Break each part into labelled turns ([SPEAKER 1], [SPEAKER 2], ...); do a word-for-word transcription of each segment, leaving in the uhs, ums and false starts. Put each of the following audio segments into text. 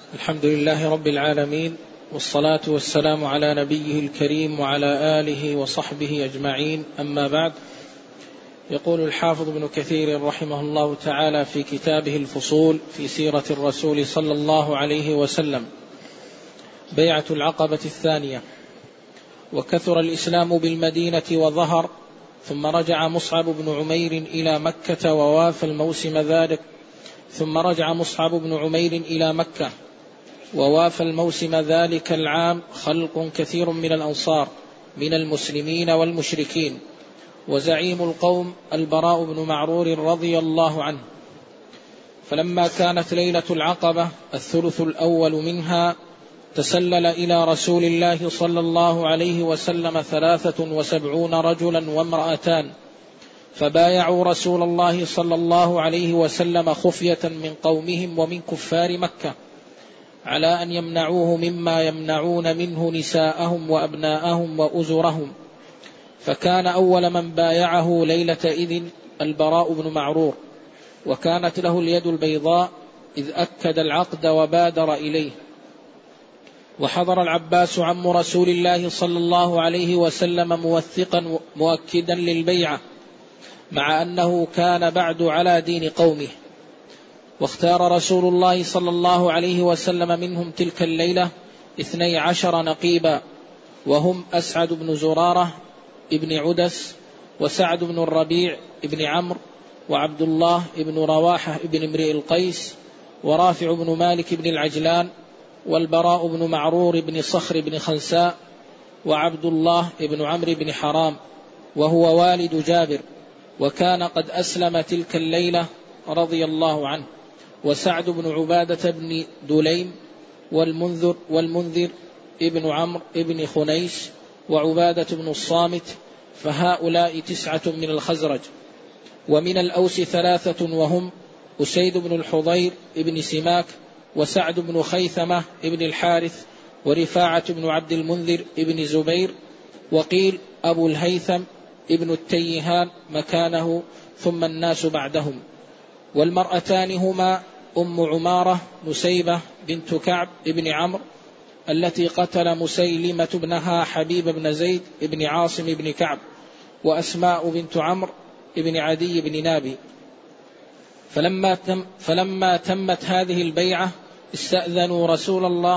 [SPEAKER 1] الحمد لله رب العالمين، والصلاة والسلام على نبيه الكريم وعلى آله وصحبه أجمعين، أما بعد. يقول الحافظ ابن كثير رحمه الله تعالى في كتابه الفصول في سيرة الرسول صلى الله عليه وسلم: بيعة العقبة الثانية. وكثر الإسلام بالمدينة وظهر، ثم رجع مصعب بن عمير إلى مكة ووافى الموسم ذلك ثم رجع مصعب بن عمير إلى مكة ووافى الموسم ذلك العام خلق كثير من الأنصار من المسلمين والمشركين، وزعيم القوم البراء بن معرور رضي الله عنه. فلما كانت ليلة العقبة الثلث الأول منها، تسلل إلى رسول الله صلى الله عليه وسلم ثلاثة وسبعون رجلا وامرأتان، فبايعوا رسول الله صلى الله عليه وسلم خفية من قومهم ومن كفار مكة على أن يمنعوه مما يمنعون منه نساءهم وأبناءهم وأزرهم. فكان أول من بايعه ليلة إذن البراء بن معرور، وكانت له اليد البيضاء إذ أكد العقد وبادر إليه. وحضر العباس عم رسول الله صلى الله عليه وسلم موثقا مؤكدا للبيعة، مع أنه كان بعد على دين قومه. واختار رسول الله صلى الله عليه وسلم منهم تلك الليلة اثني عشر نقيبا، وهم أسعد بن زرارة ابن عدس، وسعد بن الربيع ابن عمرو، وعبد الله ابن رواحة ابن امرئ القيس، ورافع بن مالك بن العجلان، والبراء بن معرور بن صخر بن خنساء، وعبد الله ابن عمرو بن حرام وهو والد جابر، وكان قد أسلم تلك الليلة رضي الله عنه، وسعد بن عبادة بن دليم، والمنذر, والمنذر ابن عمرو ابن خنيس، وعبادة بن الصامت، فهؤلاء تسعة من الخزرج. ومن الأوس ثلاثة، وهم أسيد بن الحضير ابن سماك، وسعد بن خيثمة ابن الحارث، ورفاعة بن عبد المنذر ابن زبير، وقيل أبو الهيثم ابن التيهان مكانه، ثم الناس بعدهم. والمرأتان هما أم عمارة نسيبة بنت كعب ابن عمرو التي قتل مسيلمة ابنها حبيب بن زيد ابن عاصم ابن كعب، وأسماء بنت عمرو ابن عدي بن نابي. فلما, تم فلما تمت هذه البيعة استأذنوا رسول الله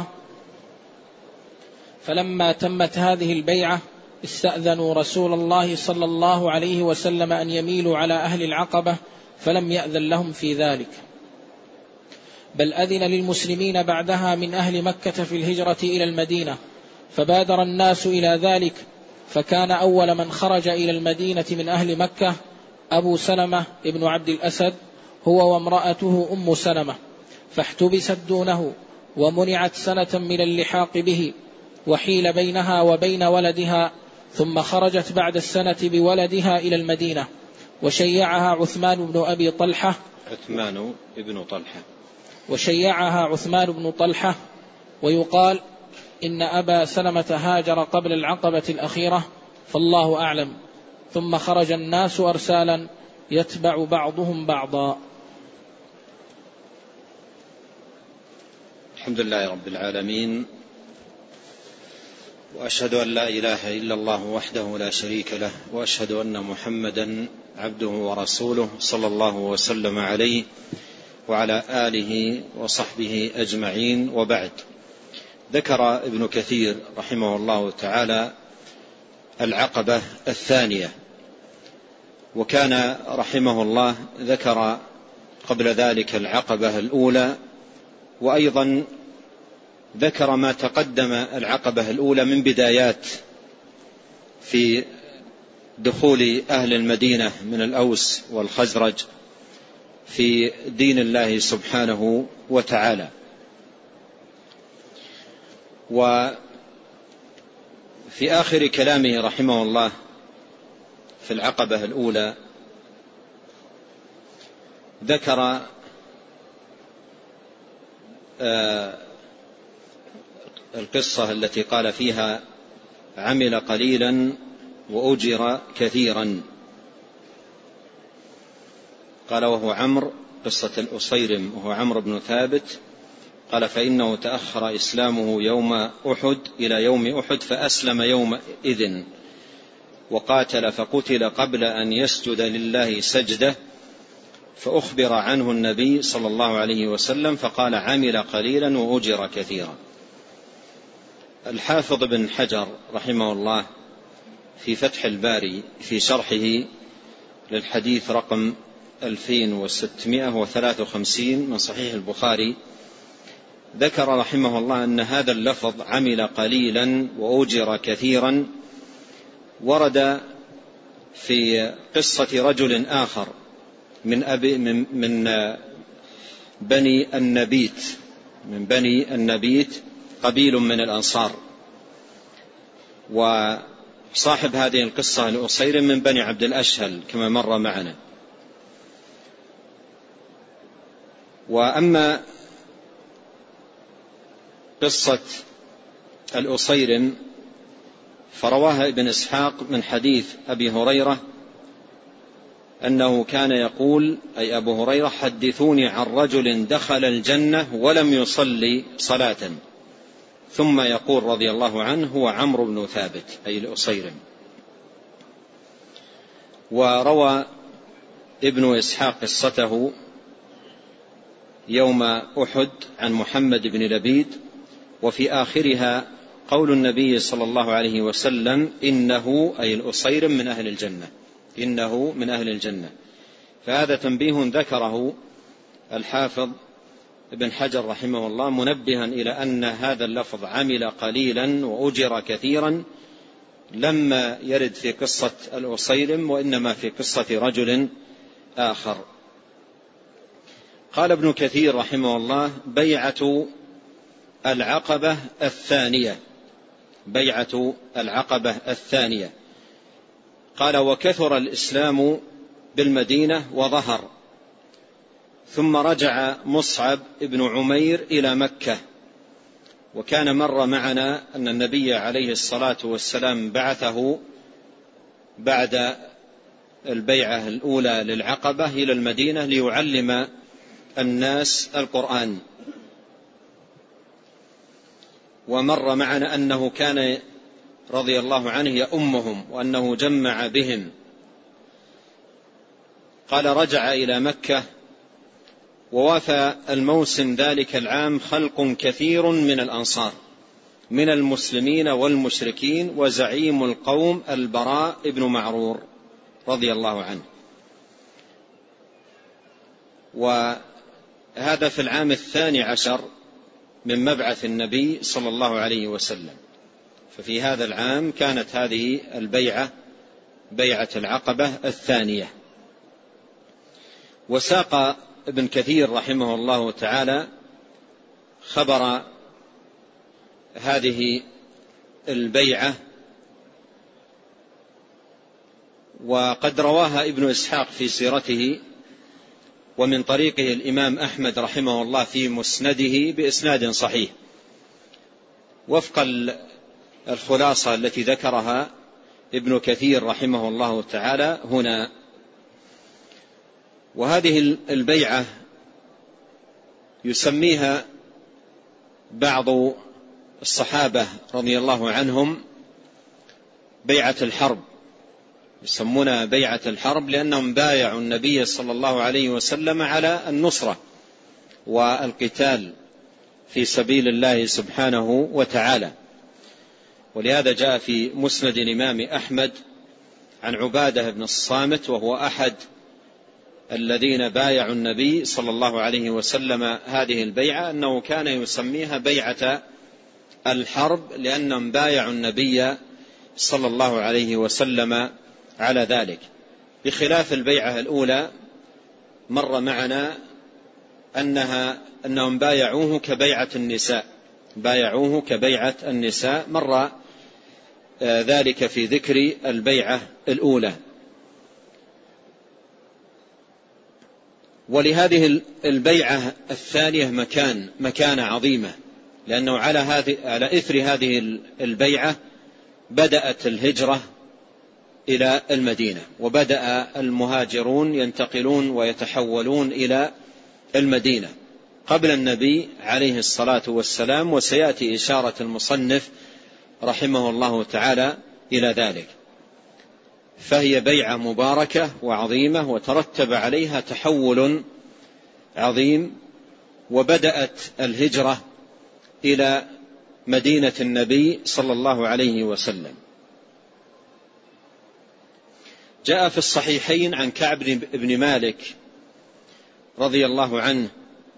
[SPEAKER 1] فلما تمت هذه البيعة استأذنوا رسول الله صلى الله عليه وسلم أن يميلوا على أهل العقبة، فلم يأذن لهم في ذلك، بل أذن للمسلمين بعدها من أهل مكة في الهجرة إلى المدينة، فبادر الناس إلى ذلك. فكان أول من خرج إلى المدينة من أهل مكة أبو سلمة ابن عبد الأسد، هو وامرأته أم سلمة، فاحتبست دونه ومنعت سنة من اللحاق به، وحيل بينها وبين ولدها، ثم خرجت بعد السنة بولدها إلى المدينة، وشيعها عثمان بن أبي طلحة
[SPEAKER 2] عثمان ابن طلحة
[SPEAKER 1] وشيعها عثمان بن طلحة ويقال إن أبا سلمة هاجر قبل العقبة الأخيرة، فالله أعلم. ثم خرج الناس أرسالا يتبع بعضهم بعضا.
[SPEAKER 2] الحمد لله رب العالمين، وأشهد أن لا إله إلا الله وحده لا شريك له، وأشهد أن محمدا عبده ورسوله صلى الله وسلم عليه وعلى آله وصحبه أجمعين، وبعد. ذكر ابن كثير رحمه الله تعالى العقبة الثانية، وكان رحمه الله ذكر قبل ذلك العقبة الأولى، وأيضا ذكر ما تقدم العقبة الأولى من بدايات في دخول أهل المدينة من الأوس والخزرج في دين الله سبحانه وتعالى. وفي آخر كلامه رحمه الله في العقبة الأولى ذكر آه القصة التي قال فيها: عمل قليلا وأجر كثيرا. قال وهو عمرو، قصة الأصيرم وهو عمرو بن ثابت قال فإنه تأخر إسلامه يوم أحد إلى يوم أحد فأسلم يومئذ وقاتل فقتل قبل أن يسجد لله سجدة، فأخبر عنه النبي صلى الله عليه وسلم فقال عمل قليلا وأجر كثيرا. الحافظ بن حجر رحمه الله في فتح الباري في شرحه للحديث رقم ألفين وستمائة وثلاثة وخمسين من صحيح البخاري ذكر رحمه الله أن هذا اللفظ عمل قليلا وأجر كثيرا ورد في قصة رجل آخر من, أبي من, من بني النبيت من بني النبيت قبيل من الأنصار، وصاحب هذه القصة الأصير من بني عبد الأشهل كما مر معنا. وأما قصة الأصير فرواها ابن إسحاق من حديث أبي هريرة أنه كان يقول أي أبو هريرة حدثوني عن رجل دخل الجنة ولم يصلي صلاة، ثم يقول رضي الله عنه هو عمرو بن ثابت أي الأصير. وروى ابن إسحاق قصته يوم أحد عن محمد بن لبيد، وفي آخرها قول النبي صلى الله عليه وسلم إنه أي الأصير من أهل الجنة، إنه من أهل الجنة. فهذا تنبيه ذكره الحافظ ابن حجر رحمه الله منبها إلى أن هذا اللفظ عمل قليلا وأجر كثيرا لما يرد في قصة الأصيرم وإنما في قصة رجل آخر. قال ابن كثير رحمه الله بيعة العقبة الثانية، بيعة العقبة الثانية. قال وكثر الإسلام بالمدينة وظهر، ثم رجع مصعب بن عمير إلى مكة. وكان مر معنا أن النبي عليه الصلاة والسلام بعثه بعد البيعة الأولى للعقبة إلى المدينة ليعلم الناس القرآن. ومر معنا أنه كان رضي الله عنه يؤمهم وأنه جمع بهم. قال رجع إلى مكة ووافى الموسم ذلك العام خلق كثير من الأنصار من المسلمين والمشركين، وزعيم القوم البراء بن معرور رضي الله عنه. وهذا في العام الثاني عشر من مبعث النبي صلى الله عليه وسلم. ففي هذا العام كانت هذه البيعة بيعة العقبة الثانية. وساق ابن كثير رحمه الله تعالى خبر هذه البيعة، وقد رواها ابن إسحاق في سيرته ومن طريقه الإمام أحمد رحمه الله في مسنده بإسناد صحيح وفق الخلاصة التي ذكرها ابن كثير رحمه الله تعالى هنا. وهذه البيعة يسميها بعض الصحابة رضي الله عنهم بيعة الحرب، يسمونها بيعة الحرب لأنهم بايعوا النبي صلى الله عليه وسلم على النصرة والقتال في سبيل الله سبحانه وتعالى. ولهذا جاء في مسند الإمام أحمد عن عبادة بن الصامت وهو أحد الذين بايعوا النبي صلى الله عليه وسلم هذه البيعة أنه كان يسميها بيعة الحرب لأنهم بايعوا النبي صلى الله عليه وسلم على ذلك، بخلاف البيعة الأولى مر معنا أنها أنهم بايعوه كبيعة النساء، بايعوه كبيعة النساء، مر ذلك في ذكر البيعة الأولى. ولهذه البيعة الثانية مكان مكانة عظيمة، لأنه على هذه على إثر هذه البيعة بدأت الهجرة إلى المدينة، وبدأ المهاجرون ينتقلون ويتحولون إلى المدينة. قبل النبي عليه الصلاة والسلام، وسيأتي إشارة المصنف رحمه الله تعالى إلى ذلك. فهي بيعة مباركة وعظيمة، وترتب عليها تحول عظيم، وبدأت الهجرة إلى مدينة النبي صلى الله عليه وسلم. جاء في الصحيحين عن كعب بن مالك رضي الله عنه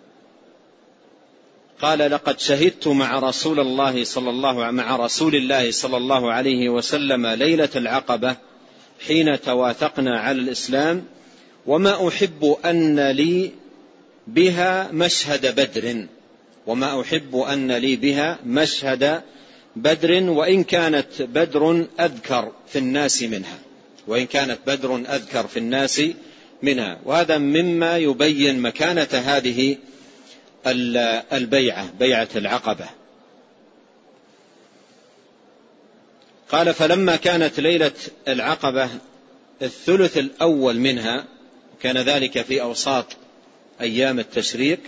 [SPEAKER 2] قال: لقد شهدت مع رسول الله صلى الله مع رسول الله صلى الله عليه وسلم ليلة العقبة حين تواثقنا على الإسلام، وما أحب أن لي بها مشهد بدر وما أحب أن لي بها مشهد بدر وإن كانت بدر أذكر في الناس منها وإن كانت بدر أذكر في الناس منها. وهذا مما يبين مكانة هذه البيعة، بيعة العقبة. قال: فلما كانت ليلة العقبة الثلث الأول منها، كان ذلك في أوساط أيام التشريق،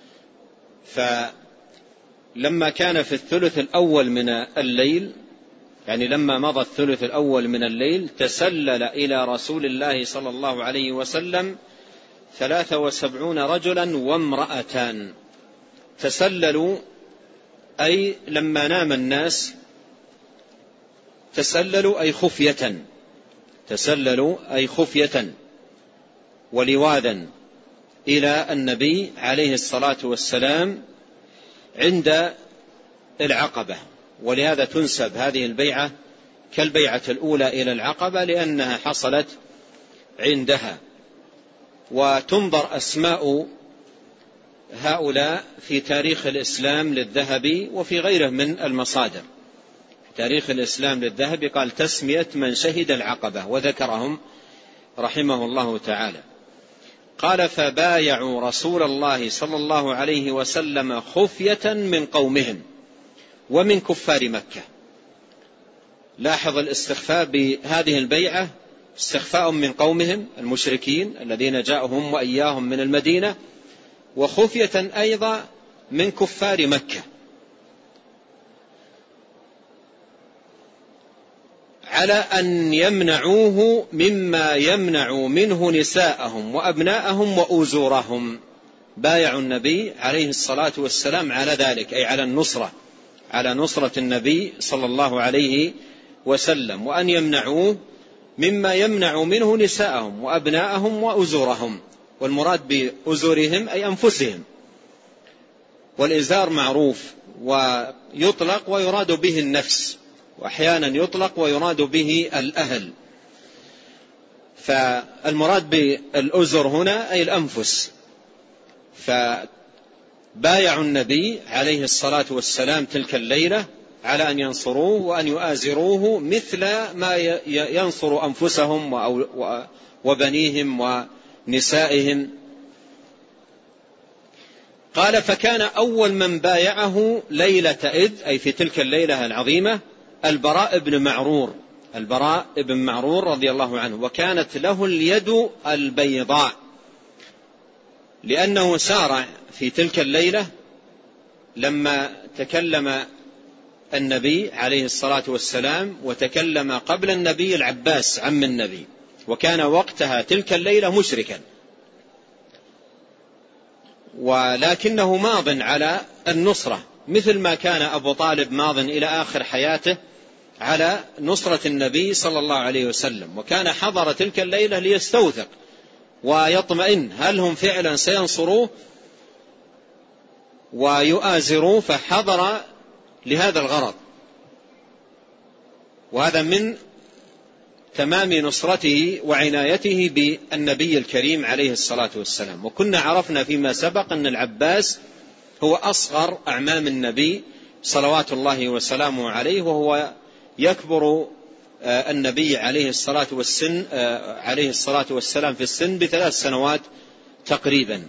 [SPEAKER 2] فلما كان في الثلث الأول من الليل، يعني لما مضى الثلث الأول من الليل، تسلل إلى رسول الله صلى الله عليه وسلم ثلاثة وسبعون رجلا وامرأتان. تسللوا أي لما نام الناس، تسللوا أي خفية تسللوا أي خفية ولواذا إلى النبي عليه الصلاة والسلام عند العقبة. ولهذا تنسب هذه البيعة كالبيعة الأولى إلى العقبة، لأنها حصلت عندها. وتنظر أسماء هؤلاء في تاريخ الإسلام للذهبي وفي غيره من المصادر. تاريخ الإسلام للذهبي قال: تسمية من شهد العقبة، وذكرهم رحمه الله تعالى. قال: فبايعوا رسول الله صلى الله عليه وسلم خفية من قومهم ومن كفار مكة. لاحظ الاستخفاء بهذه البيعة، استخفاء من قومهم المشركين الذين جاءهم وإياهم من المدينة، وخفية أيضا من كفار مكة، على أن يمنعوه مما يمنع منه نساءهم وأبناءهم وأزورهم. بايعوا النبي عليه الصلاة والسلام على ذلك، أي على النصرة على نصرة النبي صلى الله عليه وسلم، وأن يمنعوه مما يمنع منه نساءهم وأبناءهم وأزورهم. والمراد بأزورهم أي أنفسهم، والإزار معروف ويطلق ويراد به النفس، وأحيانا يطلق ويراد به الأهل. فالمراد بالأزر هنا أي الأنفس. فبايعوا النبي عليه الصلاة والسلام تلك الليلة على أن ينصروه وأن يؤازروه مثل ما ينصر أنفسهم وبنيهم ونسائهم. قال: فكان أول من بايعه ليلة إذ، أي في تلك الليلة العظيمة، البراء بن معرور البراء بن معرور رضي الله عنه، وكانت له اليد البيضاء، لأنه سارع في تلك الليلة لما تكلم النبي عليه الصلاة والسلام، وتكلم قبل النبي العباس عم النبي، وكان وقتها تلك الليلة مشركا، ولكنه ماض على النصرة، مثل ما كان أبو طالب ماض إلى آخر حياته على نصرة النبي صلى الله عليه وسلم. وكان حضر تلك الليلة ليستوثق ويطمئن هل هم فعلا سينصروه ويؤازروه، فحضر لهذا الغرض. وهذا من تمام نصرته وعنايته بالنبي الكريم عليه الصلاة والسلام. وكنا عرفنا فيما سبق أن العباس هو أصغر أعمام النبي صلوات الله وسلامه عليه، وهو يكبر النبي عليه الصلاة والسن عليه الصلاة والسلام في السن بثلاث سنوات تقريبا.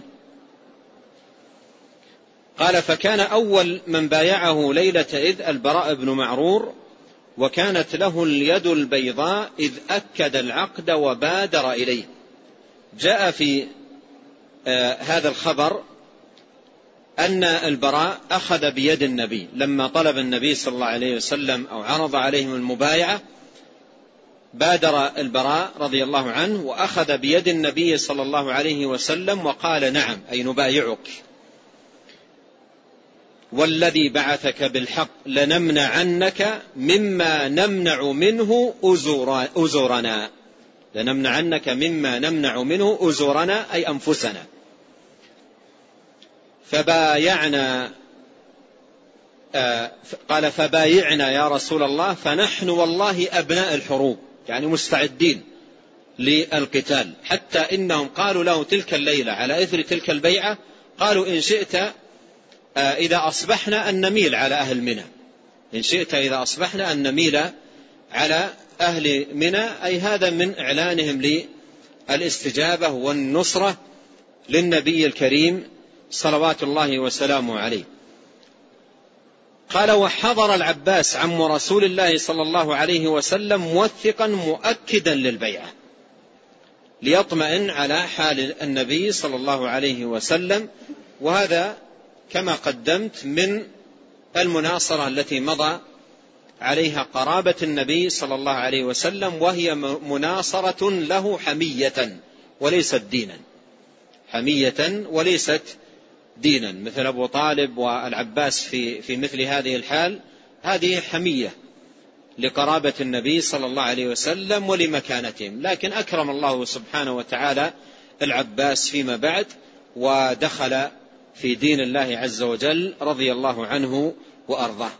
[SPEAKER 2] قال: فكان أول من بايعه ليلة إذ البراء بن معرور، وكانت له اليد البيضاء إذ أكد العقد وبادر إليه. جاء في آه هذا الخبر أن البراء أخذ بيد النبي لما طلب النبي صلى الله عليه وسلم أو عرض عليهم المبايعة، بادر البراء رضي الله عنه وأخذ بيد النبي صلى الله عليه وسلم وقال نعم، أي نبايعك، والذي بعثك بالحق لنمنعنك مما نمنع منه أزورنا، لنمنعنك مما نمنع منه أزورنا أي أنفسنا. فبايعنا آه قال فبايعنا يا رسول الله، فنحن والله أبناء الحروب، يعني مستعدين للقتال، حتى إنهم قالوا له تلك الليلة على إثر تلك البيعة، قالوا إن شئت آه إذا أصبحنا أن نميل على أهل منى، إن شئت إذا أصبحنا أن نميل على أهل منى، أي هذا من إعلانهم للاستجابة والنصرة للنبي الكريم صلوات الله وسلامه عليه. قال وحضر العباس عم رسول الله صلى الله عليه وسلم موثقا مؤكدا للبيعة، ليطمئن على حال النبي صلى الله عليه وسلم، وهذا كما قدمت من المناصرة التي مضى عليها قرابة النبي صلى الله عليه وسلم، وهي مناصرة له حمية وليست دينا، حمية وليست دينا، مثل أبو طالب والعباس في في مثل هذه الحال، هذه حمية لقرابة النبي صلى الله عليه وسلم ولمكانتهم. لكن أكرم الله سبحانه وتعالى العباس فيما بعد ودخل في دين الله عز وجل رضي الله عنه وأرضاه.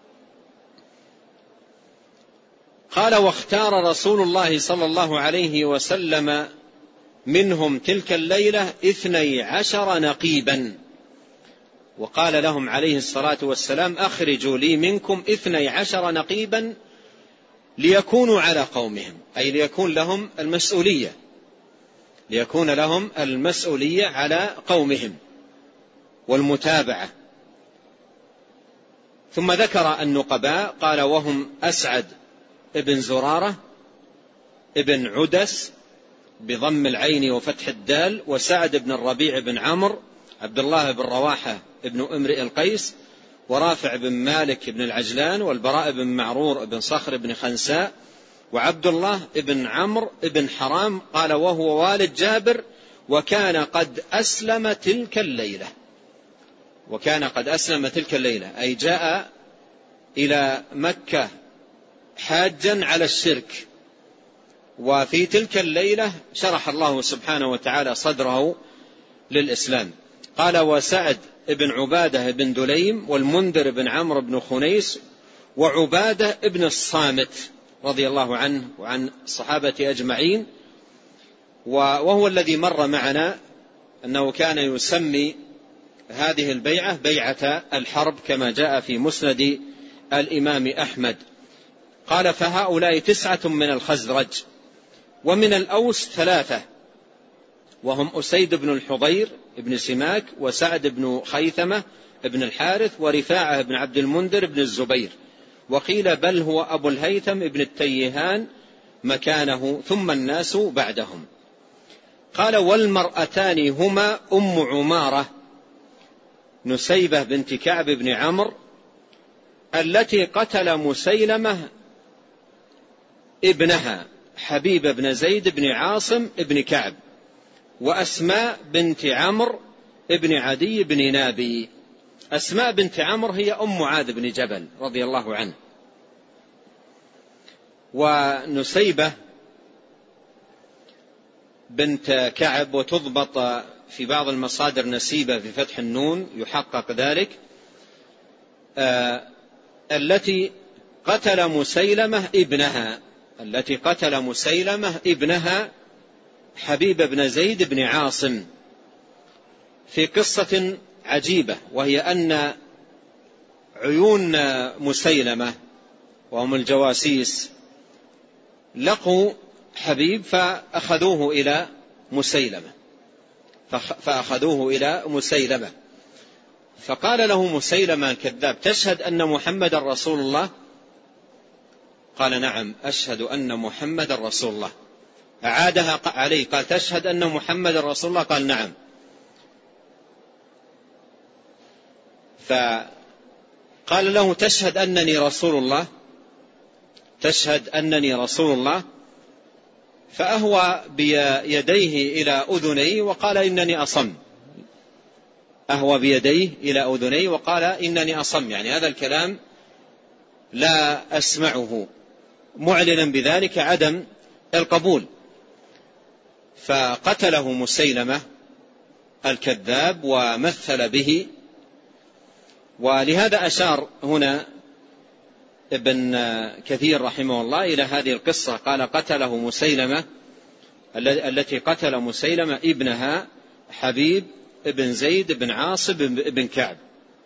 [SPEAKER 2] قال واختار رسول الله صلى الله عليه وسلم منهم تلك الليلة اثني عشر نقيبا، وقال لهم عليه الصلاة والسلام أخرجوا لي منكم اثني عشر نقيبا ليكونوا على قومهم، أي ليكون لهم المسؤولية، ليكون لهم المسؤولية على قومهم والمتابعة. ثم ذكر النقباء قال وهم أسعد ابن زرارة ابن عدس بضم العين وفتح الدال، وسعد بن الربيع بن عمرو، عبد الله بن رواحة ابن امرئ القيس، ورافع بن مالك بن العجلان، والبراء بن معرور بن صخر بن خنساء، وعبد الله بن عمرو بن حرام، قال وهو والد جابر، وكان قد أسلم تلك الليلة، وكان قد أسلم تلك الليلة، أي جاء إلى مكة حاجا على الشرك، وفي تلك الليلة شرح الله سبحانه وتعالى صدره للإسلام. قال وسعد بن عبادة بن دليم، والمنذر بن عمرو بن خنيس، وعبادة بن الصامت رضي الله عنه وعن الصحابة أجمعين، وهو الذي مر معنا أنه كان يسمي هذه البيعة بيعة الحرب كما جاء في مسند الإمام أحمد. قال فهؤلاء تسعة من الخزرج، ومن الأوس ثلاثة، وهم أسيد بن الحضير بن سماك، وسعد بن خيثمة بن الحارث، ورفاعة بن عبد المنذر بن الزبير، وقيل بل هو أبو الهيثم بن التيهان مكانه، ثم الناس بعدهم. قال والمرأتان هما أم عمارة نسيبة بنت كعب بن عمرو التي قتل مسيلمة ابنها حبيب بن زيد بن عاصم بن كعب، وأسماء بنت عمرو ابن عدي بن نابي. أسماء بنت عمرو هي أم معاذ بن جبل رضي الله عنه، ونسيبة بنت كعب، وتضبط في بعض المصادر نسيبة بفتح النون يحقق ذلك، آه التي قتل مسيلمة ابنها التي قتل مسيلمة ابنها حبيب بن زيد بن عاصم، في قصة عجيبة، وهي أن عيون مسيلمة وهم الجواسيس لقوا حبيب فأخذوه إلى مسيلمة فأخذوه إلى مسيلمة فقال له مسيلمة الكذاب تشهد أن محمد رسول الله؟ قال نعم أشهد أن محمد رسول الله. أعادها عليه قال تشهد أن محمد رسول الله؟ قال نعم. فقال له تشهد أنني رسول الله، تشهد أنني رسول الله. فأهوى بيديه إلى أذنيه وقال إنني أصم، أهوى بيديه إلى أذنيه وقال إنني أصم، يعني هذا الكلام لا أسمعه، معلنا بذلك عدم القبول. فقتله مسيلمة الكذاب ومثل به. ولهذا أشار هنا ابن كثير رحمه الله إلى هذه القصة، قال قتله مسيلمة التي قتل مسيلمة ابنها حبيب ابن زيد بن عاصم بن كعب.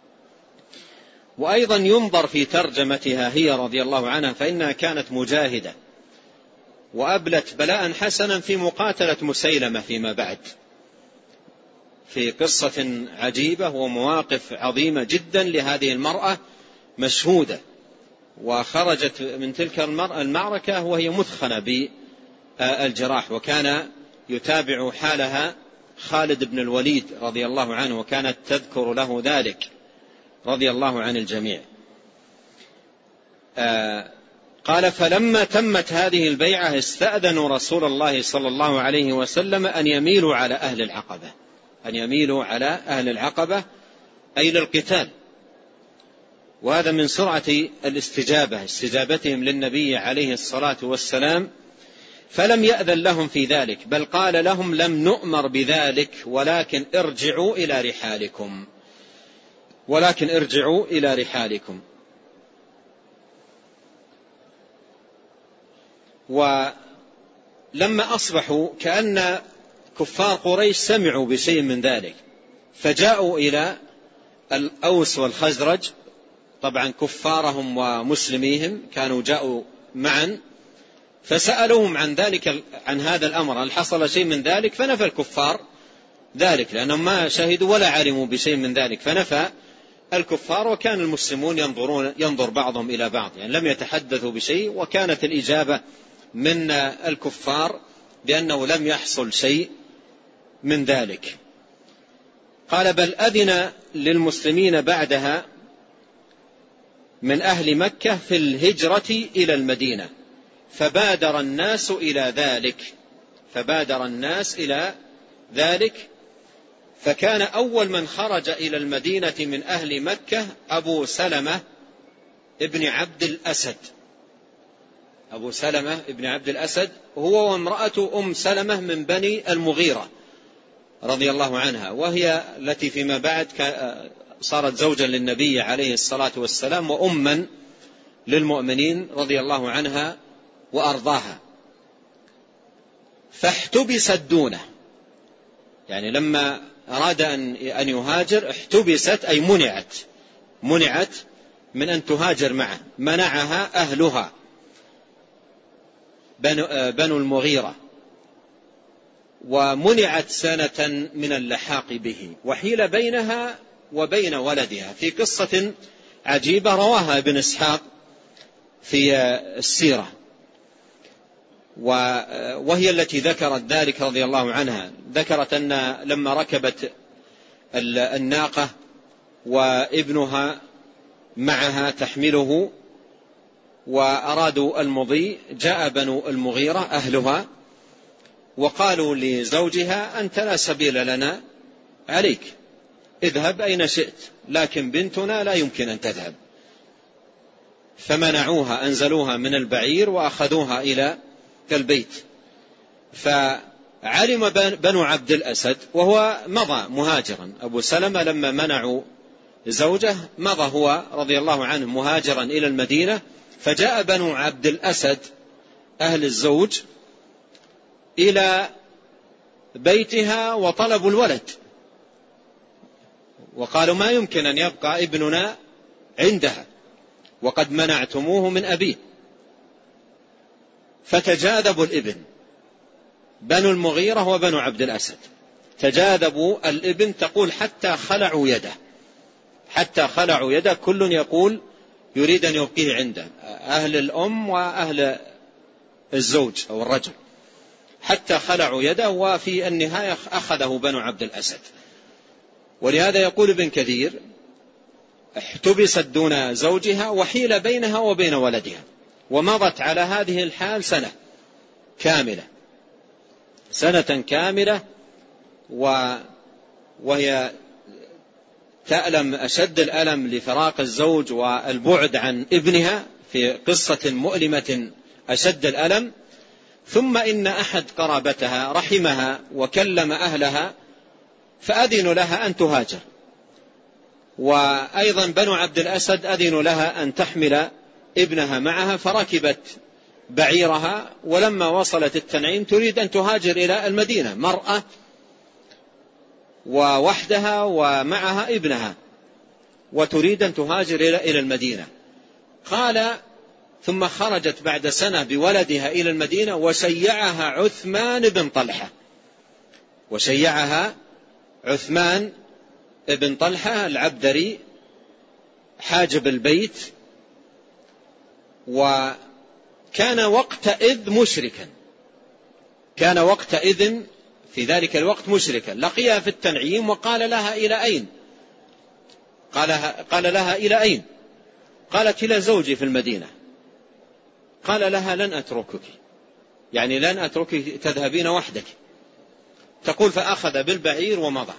[SPEAKER 2] وأيضا ينظر في ترجمتها هي رضي الله عنها، فإنها كانت مجاهدة وأبلت بلاء حسنا في مقاتلة مسيلمة فيما بعد، في قصة عجيبة ومواقف عظيمة جدا لهذه المرأة مشهودة، وخرجت من تلك المعركة وهي مثخنة بالجراح، وكان يتابع حالها خالد بن الوليد رضي الله عنه، وكانت تذكر له ذلك رضي الله عن الجميع. آه قال فلما تمت هذه البيعة استأذنوا رسول الله صلى الله عليه وسلم أن يميلوا على أهل العقبة، أن يميلوا على أهل العقبة أي للقتال. وهذا من سرعة الاستجابة، استجابتهم للنبي عليه الصلاة والسلام، فلم يأذن لهم في ذلك، بل قال لهم لم نؤمر بذلك ولكن ارجعوا إلى رحالكم، ولكن ارجعوا إلى رحالكم. ولما أصبحوا كأن كفار قريش سمعوا بشيء من ذلك، فجاءوا إلى الأوس والخزرج، طبعا كفارهم ومسلميهم كانوا جاءوا معا، فسألوهم عن ذلك، عن هذا الأمر، هل حصل شيء من ذلك؟ فنفى الكفار ذلك، لأنهم ما شهدوا ولا علموا بشيء من ذلك، فنفى الكفار. وكان المسلمون ينظرون ينظر بعضهم إلى بعض، يعني لم يتحدثوا بشيء، وكانت الإجابة من الكفار بأنه لم يحصل شيء من ذلك. قال بل أذن للمسلمين بعدها من أهل مكة في الهجرة إلى المدينة، فبادر الناس إلى ذلك، فبادر الناس إلى ذلك فكان أول من خرج إلى المدينة من أهل مكة أبو سلمة ابن عبد الأسد، أبو سلمة ابن عبد الأسد هو وامرأة أم سلمة من بني المغيرة رضي الله عنها، وهي التي فيما بعد صارت زوجا للنبي عليه الصلاة والسلام وأما للمؤمنين رضي الله عنها وأرضاها. فاحتبست دونه، يعني لما أراد أن يهاجر احتبست أي منعت، منعت من أن تهاجر معه، منعها أهلها بنو المغيرة، ومنعت سنة من اللحاق به، وحيل بينها وبين ولدها في قصة عجيبة رواها ابن إسحاق في السيرة، وهي التي ذكرت ذلك رضي الله عنها. ذكرت أن لما ركبت الناقة وابنها معها تحمله وأرادوا المضي، جاء بنو المغيرة أهلها وقالوا لزوجها أنت لا سبيل لنا عليك، اذهب أين شئت، لكن بنتنا لا يمكن أن تذهب. فمنعوها، أنزلوها من البعير وأخذوها إلى البيت. فعلم بنو عبد الأسد، وهو مضى مهاجرا، أبو سلمة لما منعوا زوجه مضى هو رضي الله عنه مهاجرا إلى المدينة. فجاء بنو عبد الأسد أهل الزوج إلى بيتها وطلبوا الولد، وقالوا ما يمكن أن يبقى ابننا عندها وقد منعتموه من أبيه. فتجاذبوا الابن، بنو المغيرة وبنو عبد الأسد تجاذبوا الابن، تقول حتى خلعوا يده، حتى خلعوا يده، كل يقول يريد أن يبقيه عنده، أهل الأم وأهل الزوج أو الرجل، حتى خلعوا يده، وفي النهاية أخذه بنو عبد الأسد. ولهذا يقول ابن كثير احتبست دون زوجها وحيل بينها وبين ولدها، ومضت على هذه الحال سنة كاملة سنة كاملة وهي تألم أشد الألم لفراق الزوج والبعد عن ابنها في قصة مؤلمة أشد الألم. ثم إن أحد قرابتها رحمها وكلم أهلها فأذنوا لها أن تهاجر، وأيضا بنو عبد الأسد أذنوا لها أن تحمل ابنها معها، فركبت بعيرها، ولما وصلت التنعيم تريد أن تهاجر إلى المدينة، مرأة ووحدها ومعها ابنها، وتريد أن تهاجر إلى المدينة. قال ثم خرجت بعد سنة بولدها إلى المدينة، وشيعها عثمان بن طلحة وشيعها عثمان بن طلحة العبدري حاجب البيت، وكان وقتئذ مشركا كان وقتئذ في ذلك الوقت مشركا. لقيها في التنعيم وقال لها إلى أين؟ قال, قال لها إلى أين؟ قالت إلى زوجي في المدينة. قال لها لن أتركك، يعني لن أتركك تذهبين وحدك. تقول فأخذ بالبعير ومضى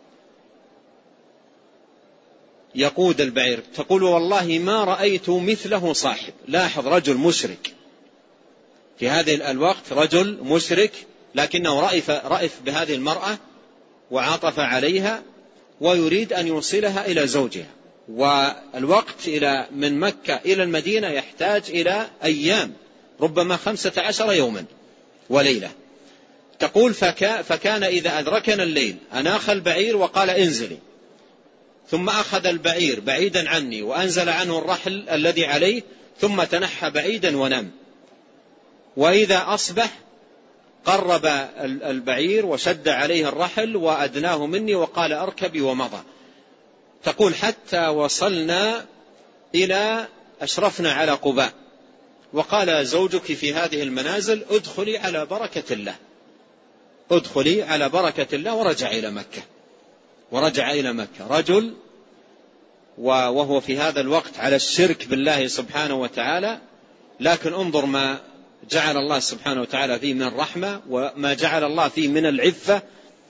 [SPEAKER 2] يقود البعير. تقول والله ما رأيت مثله صاحب. لاحظ، رجل مشرك في هذه الوقت، رجل مشرك لكنه رأف, رأف بهذه المرأة وعاطف عليها ويريد أن يوصلها إلى زوجها، والوقت إلى من مكة إلى المدينة يحتاج إلى أيام، ربما خمسة عشر يوما وليلة. تقول فكا فكان إذا أدركنا الليل أناخ البعير وقال انزلي، ثم أخذ البعير بعيدا عني وأنزل عنه الرحل الذي عليه، ثم تنحى بعيدا ونام. وإذا أصبح قرب البعير وشد عليه الرحل وأدناه مني وقال أركبي ومضى. تقول حتى وصلنا إلى أشرفنا على قباء، وقال زوجك في هذه المنازل ادخلي على بركة الله ادخلي على بركة الله ورجع إلى مكة ورجع إلى مكة رجل وهو في هذا الوقت على الشرك بالله سبحانه وتعالى، لكن انظر ما جعل الله سبحانه وتعالى فيه من الرحمة وما جعل الله فيه من العفة.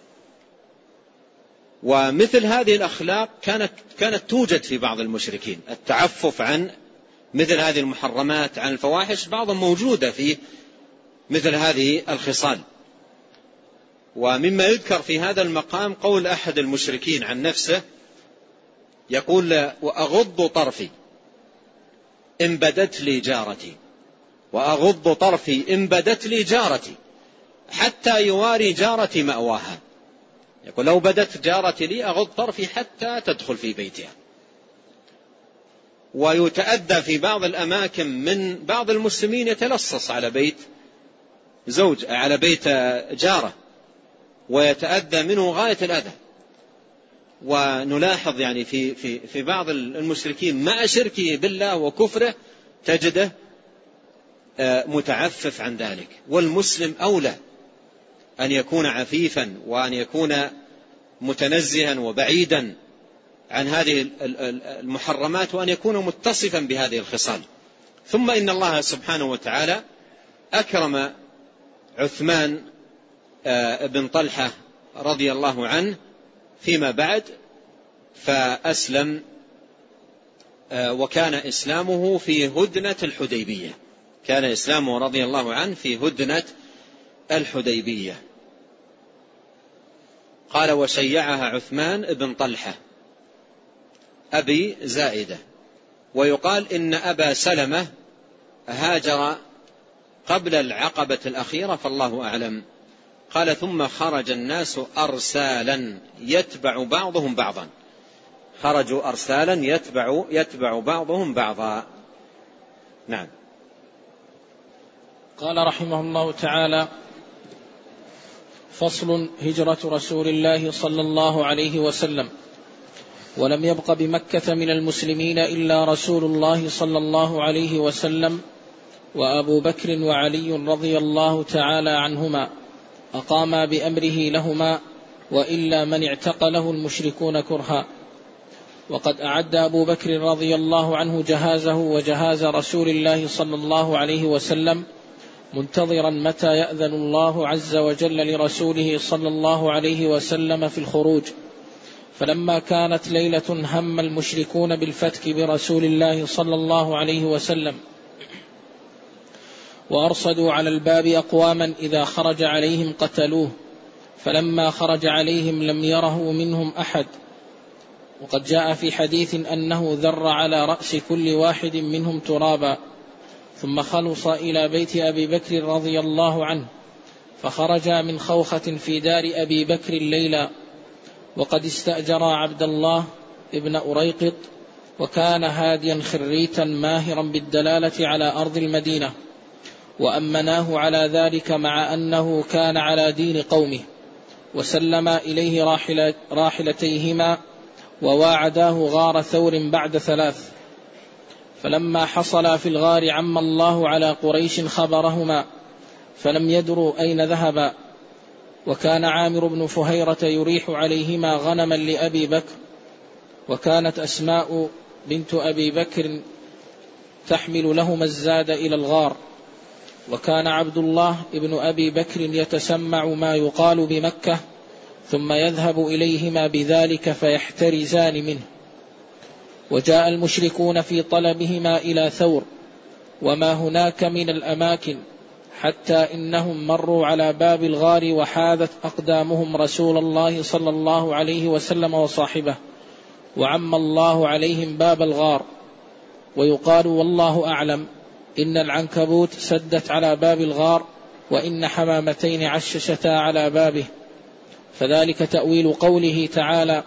[SPEAKER 2] ومثل هذه الأخلاق كانت كانت توجد في بعض المشركين، التعفف عن مثل هذه المحرمات، عن الفواحش، بعضا موجودة في مثل هذه الخصال. ومما يذكر في هذا المقام قول أحد المشركين عن نفسه، يقول وأغض طرفي إن بدت لي جارتي وأغض طرفي إن بدت لي جارتي حتى يواري جارتي مأواها. يقول لو بدت جارتي لي أغض طرفي حتى تدخل في بيتها. ويتأذى في بعض الأماكن من بعض المسلمين يتلصص على بيت زوج على بيت جاره ويتأذى منه غاية الأذى. ونلاحظ يعني في في في بعض المشركين مع شركه بالله وكفره تجده متعفف عن ذلك. والمسلم أولى أن يكون عفيفا وأن يكون متنزها وبعيدا عن هذه المحرمات، وأن يكون متصفا بهذه الخصال. ثم إن الله سبحانه وتعالى أكرم عثمان بن طلحة رضي الله عنه فيما بعد فأسلم، وكان إسلامه في هدنة الحديبية كان إسلامه رضي الله عنه في هدنة الحديبية. قال وشيعها عثمان بن طلحة أبي زائدة. ويقال إن أبا سلمة هاجر قبل العقبة الأخيرة فالله أعلم. قال ثم خرج الناس أرسالا يتبع بعضهم بعضا خرجوا أرسالا يتبع, يتبع بعضهم بعضا. نعم.
[SPEAKER 1] قال رحمه الله تعالى فصل هجرة رسول الله صلى الله عليه وسلم. ولم يبق بمكة من المسلمين إلا رسول الله صلى الله عليه وسلم وأبو بكر وعلي رضي الله تعالى عنهما أقاما بأمره لهما، وإلا من اعتقله المشركون كرها. وقد أعد أبو بكر رضي الله عنه جهازه وجهاز رسول الله صلى الله عليه وسلم منتظرا متى يأذن الله عز وجل لرسوله صلى الله عليه وسلم في الخروج. فلما كانت ليلة هم المشركون بالفتك برسول الله صلى الله عليه وسلم وأرصدوا على الباب أقواما إذا خرج عليهم قتلوه، فلما خرج عليهم لم يره منهم أحد. وقد جاء في حديث أنه ذر على رأس كل واحد منهم ترابا، ثم خلص إلى بيت أبي بكر رضي الله عنه فخرج من خوخة في دار أبي بكر الليلة، وقد استأجر عبد الله ابن أريقط، وكان هاديا خريتا ماهرا بالدلالة على أرض المدينة، وأمناه على ذلك مع أنه كان على دين قومه، وسلم إليه راحلة راحلتيهما وواعداه غار ثور بعد ثلاث. فلما حصل في الغار عم الله على قريش خبرهما فلم يدروا أين ذهبا، وكان عامر بن فهيرة يريح عليهما غنما لأبي بكر، وكانت أسماء بنت أبي بكر تحمل لهما الزاد إلى الغار، وكان عبد الله ابن أبي بكر يتسمع ما يقال بمكة ثم يذهب إليهما بذلك فيحترزان منه. وجاء المشركون في طلبهما إلى ثور وما هناك من الأماكن، حتى إنهم مروا على باب الغار وحاذت أقدامهم رسول الله صلى الله عليه وسلم وصاحبه، وعم الله عليهم باب الغار. ويقال والله أعلم إن العنكبوت سدت على باب الغار، وإن حمامتين عششتا على بابه، فذلك تأويل قوله تعالى: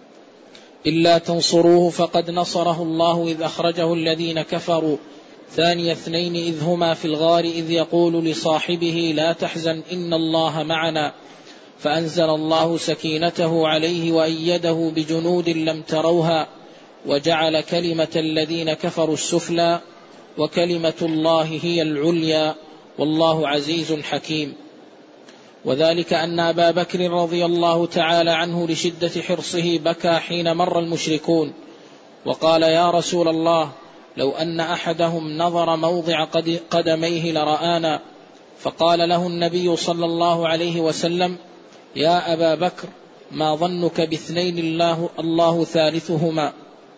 [SPEAKER 1] إلا تنصروه فقد نصره الله إذ أخرجه الذين كفروا ثاني اثنين إذ هما في الغار إذ يقول لصاحبه لا تحزن إن الله معنا، فأنزل الله سكينته عليه وأيده بجنود لم تروها وجعل كلمة الذين كفروا السفلى وكلمة الله هي العليا والله عزيز حكيم. وذلك أن أبا بكر رضي الله تعالى عنه لشدة حرصه بكى حين مر المشركون وقال: يا رسول الله، لو أن أحدهم نظر موضع قدميه لرآنا. فقال له النبي صلى الله عليه وسلم: يا أبا بكر، ما ظنك باثنين الله, الله ثالثهما.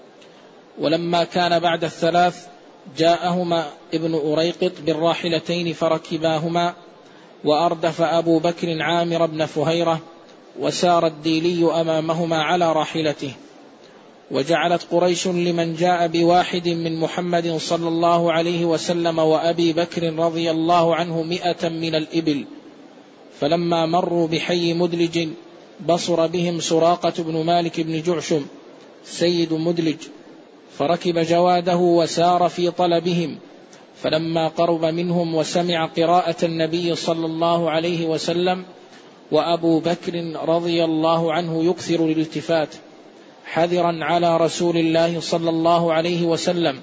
[SPEAKER 1] ولما كان بعد الثلاث جاءهما ابن أريقط بالراحلتين فركباهما، وأردف أبو بكر عامر بن فهيرة، وسار الديلي أمامهما على راحلته. وجعلت قريش لمن جاء بواحد من محمد صلى الله عليه وسلم وأبي بكر رضي الله عنه مئة من الإبل. فلما مروا بحي مدلج بصر بهم سراقة بن مالك بن جعشم سيد مدلج، فركب جواده وسار في طلبهم. فلما قرب منهم وسمع قراءة النبي صلى الله عليه وسلم وأبو بكر رضي الله عنه يكثر الالتفات حذرا على رسول الله صلى الله عليه وسلم،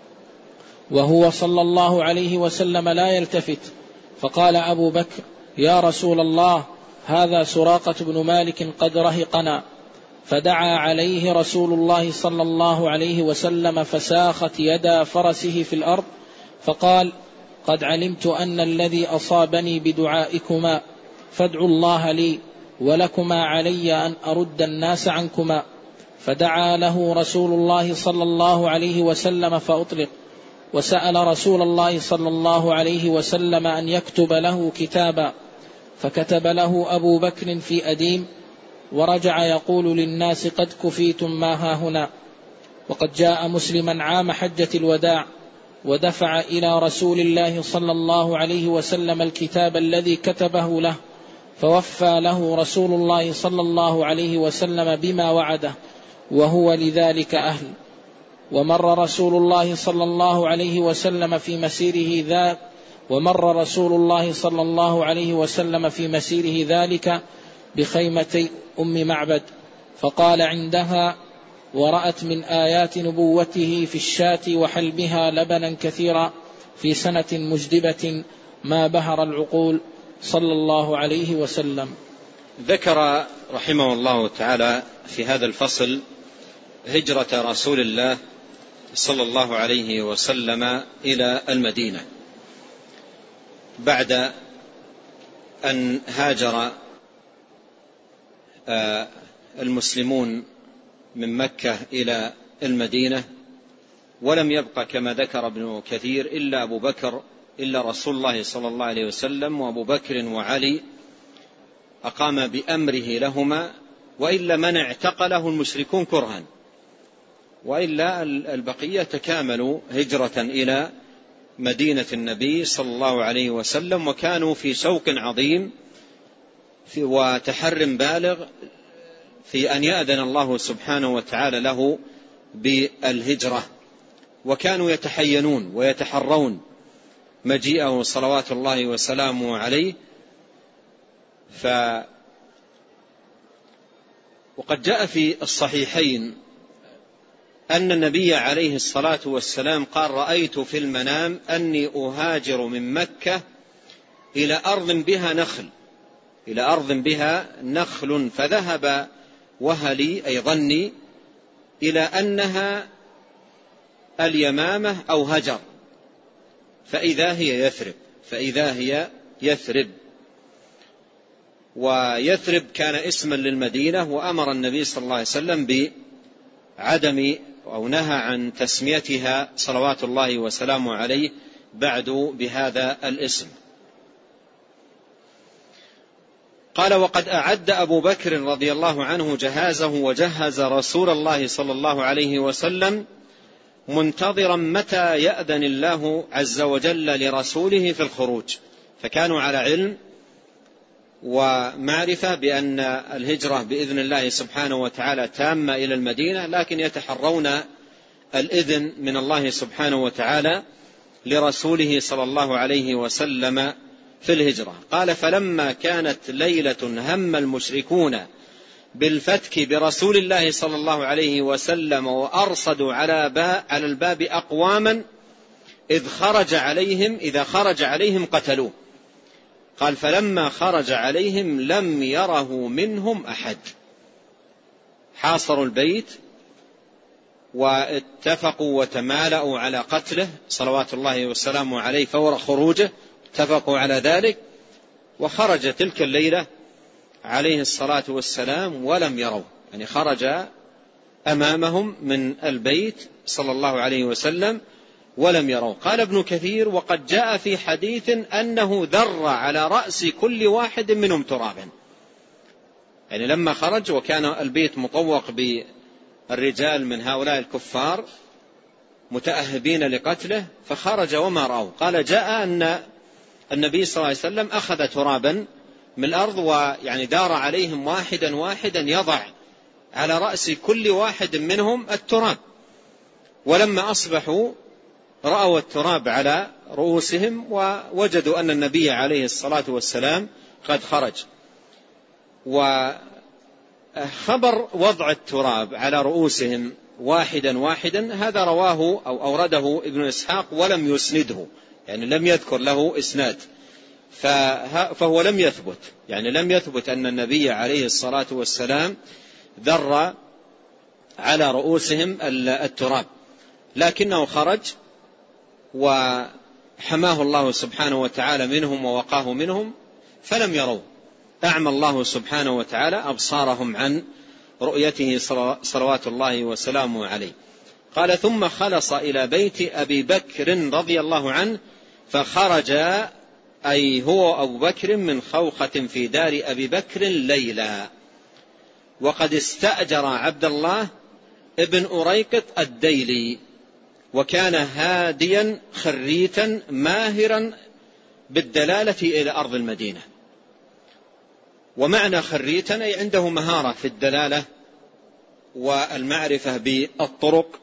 [SPEAKER 1] وهو صلى الله عليه وسلم لا يلتفت، فقال أبو بكر: يا رسول الله، هذا سراقة بن مالك قد رهقنا. فدعا عليه رسول الله صلى الله عليه وسلم فساخت يدا فرسه في الأرض، فقال: قد علمت أن الذي أصابني بدعائكما، فادعوا الله لي ولكما علي أن أرد الناس عنكما. فدعا له رسول الله صلى الله عليه وسلم فأطلق، وسأل رسول الله صلى الله عليه وسلم أن يكتب له كتابا، فكتب له أبو بكر في أديم، ورجع يقول للناس: قد كفيتم ما هاهنا. وقد جاء مسلما عام حجة الوداع ودفع إلى رسول الله صلى الله عليه وسلم الكتاب الذي كتبه له، فوفى له رسول الله صلى الله عليه وسلم بما وعده، وهو لذلك أهل. ومر رسول الله صلى الله عليه وسلم في مسيره ذاك ومر رسول الله صلى الله عليه وسلم في مسيره ذلك بخيمتي أم معبد، فقال عندها: ورأت من آيات نبوته في الشاة وحلبها لبنا كثيرا في سنة مجدبة ما بهر العقول، صلى الله عليه وسلم.
[SPEAKER 2] ذكر رحمه الله تعالى في هذا الفصل هجرة رسول الله صلى الله عليه وسلم إلى المدينة بعد أن هاجر المسلمون من مكة إلى المدينة، ولم يبقى كما ذكر ابن كثير إلا أبو بكر إلا رسول الله صلى الله عليه وسلم وأبو بكر وعلي أقام بأمره لهما، وإلا من اعتقله المشركون كرها، وإلا البقية تكاملوا هجرة إلى مدينة النبي صلى الله عليه وسلم، وكانوا في شوق عظيم وتحر بالغ في أن يأذن الله سبحانه وتعالى له بالهجرة، وكانوا يتحينون ويتحرون مجيئه صلوات الله وسلامه عليه. ف وقد جاء في الصحيحين أن النبي عليه الصلاة والسلام قال: رأيت في المنام أني أهاجر من مكة إلى أرض بها نخل إلى أرض بها نخل فذهب وهلي أي ظني إلى أنها اليمامة أو هجر، فإذا هي يثرب فإذا هي يثرب ويثرب كان اسما للمدينة، وأمر النبي صلى الله عليه وسلم بعدم أو نهى عن تسميتها صلوات الله وسلامه عليه بعد بهذا الاسم. قال: وقد أعد أبو بكر رضي الله عنه جهازه وجهز رسول الله صلى الله عليه وسلم منتظرا متى يأذن الله عز وجل لرسوله في الخروج، فكانوا على علم ومعرفة بأن الهجرة بإذن الله سبحانه وتعالى تامة إلى المدينة، لكن يتحرون الإذن من الله سبحانه وتعالى لرسوله صلى الله عليه وسلم في الهجرة. قال: فلما كانت ليلة هم المشركون بالفتك برسول الله صلى الله عليه وسلم وأرصدوا على الباب أقواما إذ خرج عليهم إذا خرج عليهم قتلوه. قال: فلما خرج عليهم لم يره منهم أحد، حاصروا البيت واتفقوا وتمالأوا على قتله صلوات الله وسلامه عليه فور خروجه، اتفقوا على ذلك، وخرج تلك الليلة عليه الصلاة والسلام ولم يروا، يعني خرج أمامهم من البيت صلى الله عليه وسلم ولم يروا. قال ابن كثير: وقد جاء في حديث أنه ذر على رأس كل واحد منهم ترابا، يعني لما خرج وكان البيت مطوق بالرجال من هؤلاء الكفار متأهبين لقتله، فخرج وما رأوا. قال: جاء أن النبي صلى الله عليه وسلم أخذ ترابا من الأرض ويعني دار عليهم واحدا واحدا يضع على رأس كل واحد منهم التراب، ولما أصبحوا رأوا التراب على رؤوسهم ووجدوا أن النبي عليه الصلاة والسلام قد خرج. وخبر وضع التراب على رؤوسهم واحدا واحدا هذا رواه أو أورده ابن إسحاق ولم يسنده، يعني لم يذكر له إسناد، فهو لم يثبت، يعني لم يثبت أن النبي عليه الصلاة والسلام ذر على رؤوسهم التراب، لكنه خرج وحماه الله سبحانه وتعالى منهم ووقاه منهم فلم يروا، أعمى الله سبحانه وتعالى أبصارهم عن رؤيته صلوات الله وسلامه عليه. قال: ثم خلص إلى بيت أبي بكر رضي الله عنه فخرج، أي هو أبو بكر، من خوخة في دار أبي بكر ليلا، وقد استأجر عبد الله ابن أريقط الديلي، وكان هاديا خريتا ماهرا بالدلالة إلى أرض المدينة. ومعنى خريتا أي عنده مهارة في الدلالة والمعرفة بالطرق.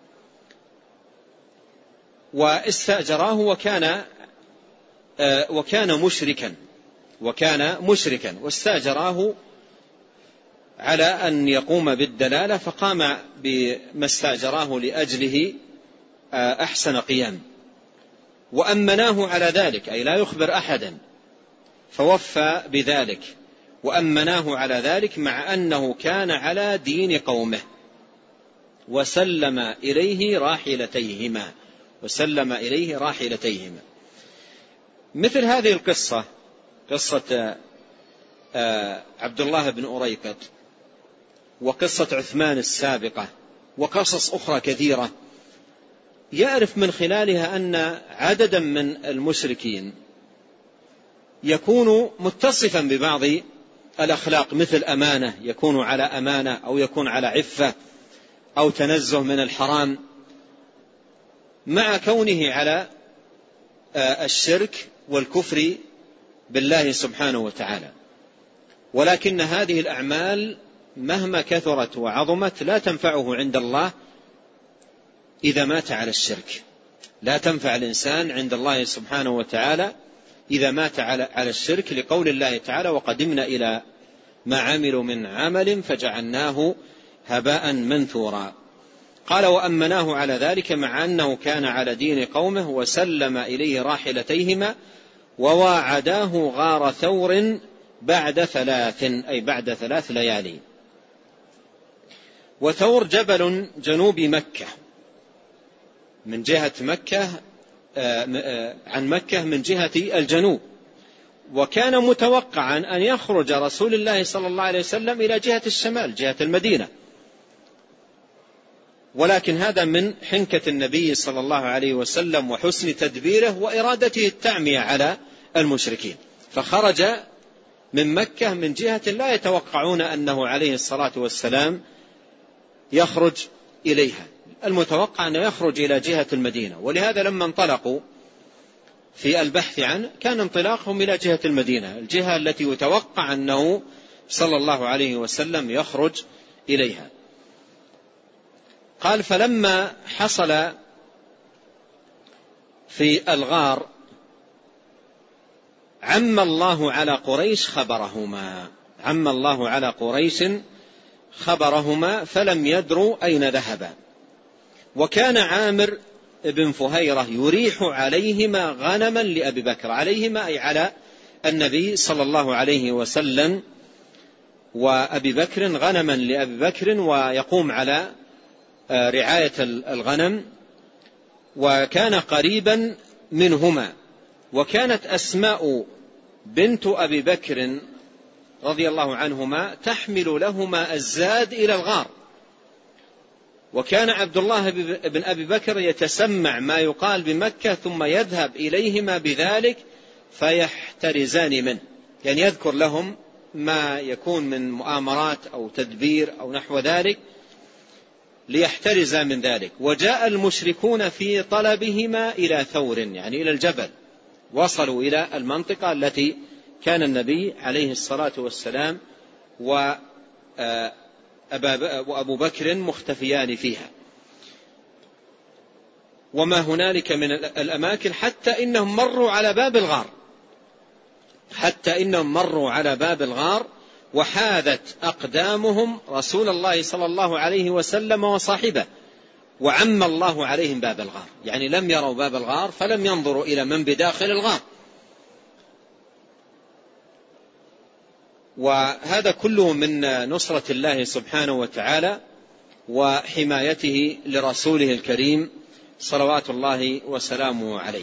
[SPEAKER 2] واستأجراه وكان وكان مشركا وكان مشركا واستأجراه على أن يقوم بالدلالة، فقام بما استأجراه لأجله أحسن قيام، وأمناه على ذلك، أي لا يخبر أحدا، فوفى بذلك وأمناه على ذلك، مع أنه كان على دين قومه، وسلم إليه راحلتيهما وسلم إليه راحلتيهما. مثل هذه القصة، قصة عبد الله بن أريقط وقصة عثمان السابقة وقصص أخرى كثيرة، يعرف من خلالها أن عددا من المشركين يكون متصفا ببعض الأخلاق، مثل أمانة، يكون على أمانة أو يكون على عفة أو تنزه من الحرام، مع كونه على الشرك والكفر بالله سبحانه وتعالى. ولكن هذه الأعمال مهما كثرت وعظمت لا تنفعه عند الله إذا مات على الشرك، لا تنفع الإنسان عند الله سبحانه وتعالى إذا مات على الشرك، لقول الله تعالى: وقدمنا إلى ما عملوا من عمل فجعلناه هباء منثورا. قال: وأمناه على ذلك مع أنه كان على دين قومه، وسلم إليه راحلتيهما وواعداه غار ثور بعد ثلاث، أي بعد ثلاث ليالي. وثور جبل جنوب مكة من جهة مكة، عن مكة من جهة الجنوب، وكان متوقعا أن يخرج رسول الله صلى الله عليه وسلم إلى جهة الشمال، جهة المدينة، ولكن هذا من حنكة النبي صلى الله عليه وسلم وحسن تدبيره وإرادته التعمية على المشركين، فخرج من مكة من جهة لا يتوقعون أنه عليه الصلاة والسلام يخرج إليها، المتوقع أنه يخرج إلى جهة المدينة. ولهذا لما انطلقوا في البحث عنه كان انطلاقهم إلى جهة المدينة، الجهة التي يتوقع أنه صلى الله عليه وسلم يخرج إليها. قال: فلما حصل في الغار عم الله على قريش خبرهما عم الله على قريش خبرهما فلم يدروا أين ذهبا. وكان عامر بن فهيرة يريح عليهما غنما لأبي بكر، عليهما أي على النبي صلى الله عليه وسلم وأبي بكر، غنما لأبي بكر، ويقوم على رعاية الغنم، وكان قريبا منهما. وكانت أسماء بنت أبي بكر رضي الله عنهما تحمل لهما الزاد إلى الغار، وكان عبد الله بن أبي بكر يتسمع ما يقال بمكة ثم يذهب إليهما بذلك فيحترزان منه، يعني يذكر لهم ما يكون من مؤامرات أو تدبير أو نحو ذلك ليحترز من ذلك. وجاء المشركون في طلبهما إلى ثور، يعني إلى الجبل، وصلوا إلى المنطقة التي كان النبي عليه الصلاة والسلام وأبو بكر مختفيان فيها وما هنالك من الأماكن، حتى إنهم مروا على باب الغار حتى إنهم مروا على باب الغار وحاذت أقدامهم رسول الله صلى الله عليه وسلم وصاحبه، وعم الله عليهم باب الغار، يعني لم يروا باب الغار فلم ينظروا إلى من بداخل الغار. وهذا كله من نصرة الله سبحانه وتعالى وحمايته لرسوله الكريم صلوات الله وسلامه عليه.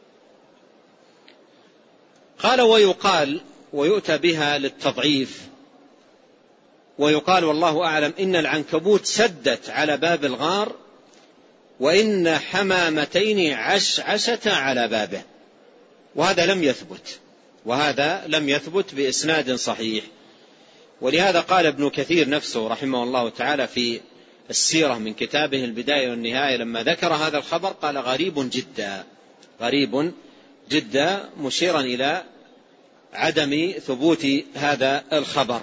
[SPEAKER 2] قال: ويقال، ويؤتى بها للتضعيف، ويقال والله أعلم إن العنكبوت سدت على باب الغار وإن حمامتين عشعشتا على بابه، وهذا لم يثبت وهذا لم يثبت بإسناد صحيح. ولهذا قال ابن كثير نفسه رحمه الله تعالى في السيرة من كتابه البداية والنهاية لما ذكر هذا الخبر قال: غريب جدا غريب جدا، مشيرا إلى عدم ثبوت هذا الخبر.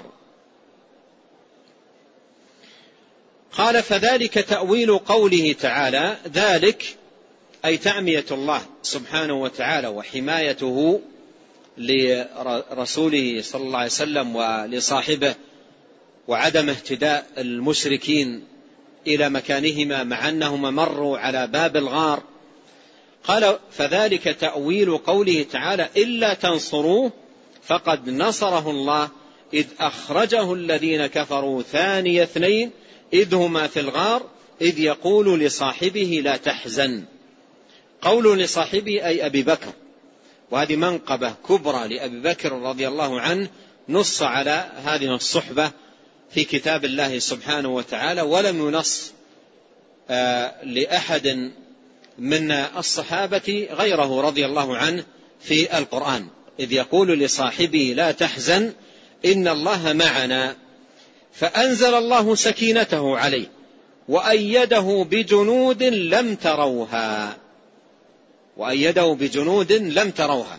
[SPEAKER 2] قال: فذلك تأويل قوله تعالى، ذلك أي تعمية الله سبحانه وتعالى وحمايته لرسوله صلى الله عليه وسلم ولصاحبه، وعدم اهتداء المشركين إلى مكانهما مع أنهما مروا على باب الغار. قال: فذلك تأويل قوله تعالى: إلا تنصروه فقد نصره الله إذ أخرجه الذين كفروا ثاني اثنين إذ هما في الغار إذ يقول لصاحبه لا تحزن. قول لصاحبه أي أبي بكر، وهذه منقبة كبرى لأبي بكر رضي الله عنه، نص على هذه الصحبة في كتاب الله سبحانه وتعالى، ولم ينص لأحد من الصحابة غيره رضي الله عنه في القرآن. إذ يقول لصاحبه لا تحزن إن الله معنا، فأنزل الله سكينته عليه وأيده بجنود لم تروها، وأيده بجنود لم تروها.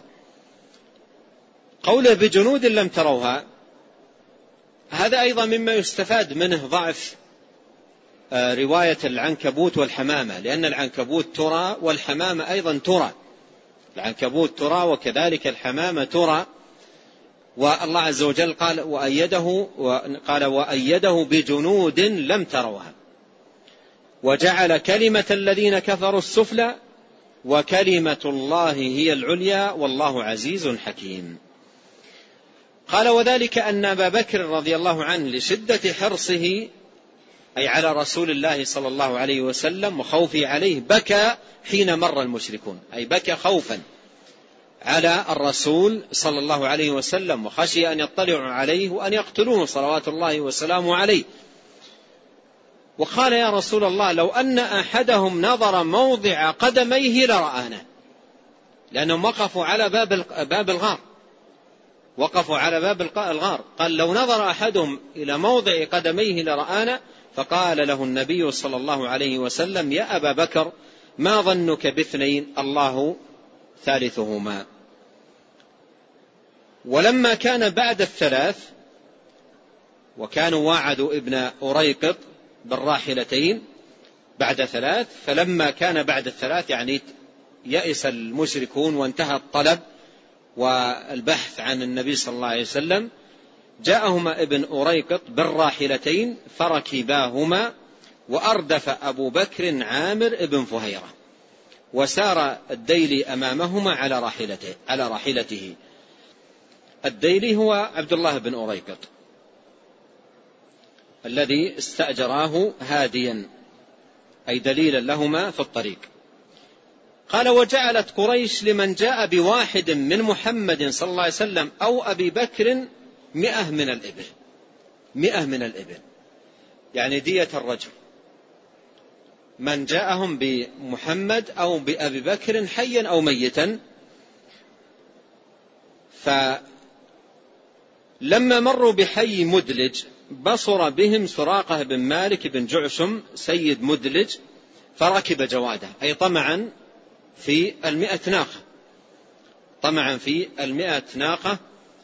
[SPEAKER 2] قوله بجنود لم تروها هذا أيضا مما يستفاد منه ضعف رواية العنكبوت والحمامة، لأن العنكبوت ترى والحمامة أيضا ترى، العنكبوت ترى وكذلك الحمامة ترى. والله عز وجل قال وأيده, قال وأيده بجنود لم تروها، وجعل كلمة الذين كفروا السفلى وكلمة الله هي العليا والله عزيز حكيم. قال وذلك أن أبا بكر رضي الله عنه لشدة حرصه أي على رسول الله صلى الله عليه وسلم وخوفه عليه بكى حين مر المشركون، أي بكى خوفا على الرسول صلى الله عليه وسلم، وخشي أن يطلعوا عليه وأن يقتلوه صلوات الله وسلامه عليه. وقال يا رسول الله لو أن أحدهم نظر موضع قدميه لرآنا، لأنهم وقفوا على باب باب الغار، وقفوا على باب الغار. قال لو نظر أحدهم إلى موضع قدميه لرآنا، فقال له النبي صلى الله عليه وسلم يا أبا بكر ما ظنك باثنين الله ثالثهما. ولما كان بعد الثلاث وكانوا واعدوا ابن أريقط بالراحلتين بعد ثلاث، فلما كان بعد الثلاث يعني يئس المشركون وانتهى الطلب والبحث عن النبي صلى الله عليه وسلم، جاءهما ابن أريقط بالراحلتين فركباهما، وأردف أبو بكر عامر ابن فهيرة، وسار الديلي أمامهما على راحلته على راحلته. الديلي هو عبد الله بن أريقط الذي استأجراه هاديا، أي دليلا لهما في الطريق. قال وجعلت قريش لمن جاء بواحد من محمد صلى الله عليه وسلم أو أبي بكر مئة من الإبل، مئة من الإبل يعني دية الرجل، من جاءهم بمحمد أو بأبي بكر حيا أو ميتا. فلما مروا بحي مدلج بصر بهم سراقة بن مالك بن جعشم سيد مدلج، فركب جواده، أي طمعا في المئة ناقة، طمعا في المئة ناقة،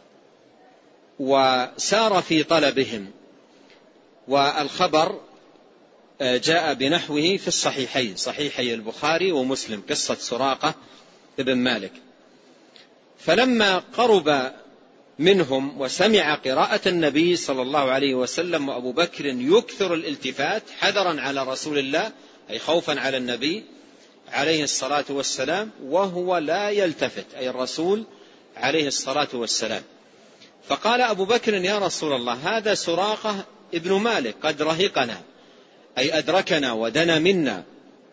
[SPEAKER 2] وسار في طلبهم. والخبر جاء بنحوه في الصحيحين، صحيحي البخاري ومسلم، قصة سراقة بن مالك. فلما قرب منهم وسمع قراءة النبي صلى الله عليه وسلم وأبو بكر يكثر الالتفات حذرا على رسول الله، أي خوفا على النبي عليه الصلاة والسلام، وهو لا يلتفت، أي الرسول عليه الصلاة والسلام. فقال أبو بكر يا رسول الله هذا سراقة ابن مالك قد رهقنا، أي أدركنا ودنا منا.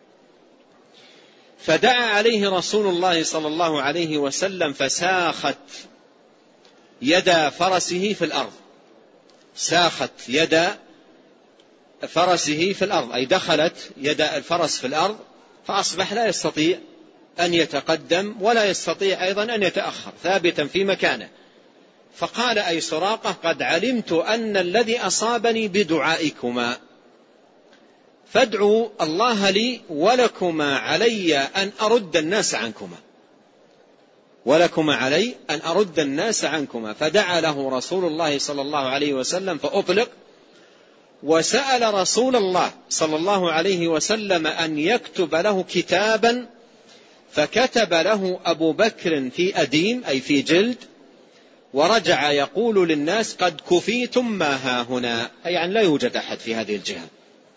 [SPEAKER 2] فدعا عليه رسول الله صلى الله عليه وسلم فساخت يد فرسه في الأرض، ساخت يد فرسه في الأرض، أي دخلت يد الفرس في الأرض، فأصبح لا يستطيع أن يتقدم ولا يستطيع أيضا أن يتأخر، ثابتا في مكانه. فقال أي سراقة قد علمت أن الذي أصابني بدعائكما، فادعوا الله لي ولكما علي أن أرد الناس عنكما، ولكما علي أن أرد الناس عنكما. فدعا له رسول الله صلى الله عليه وسلم فأطلق، وسأل رسول الله صلى الله عليه وسلم أن يكتب له كتابا، فكتب له أبو بكر في أديم، أي في جلد، ورجع يقول للناس قد كفيتم ما ها هنا، أي يعني لا يوجد أحد في هذه الجهة.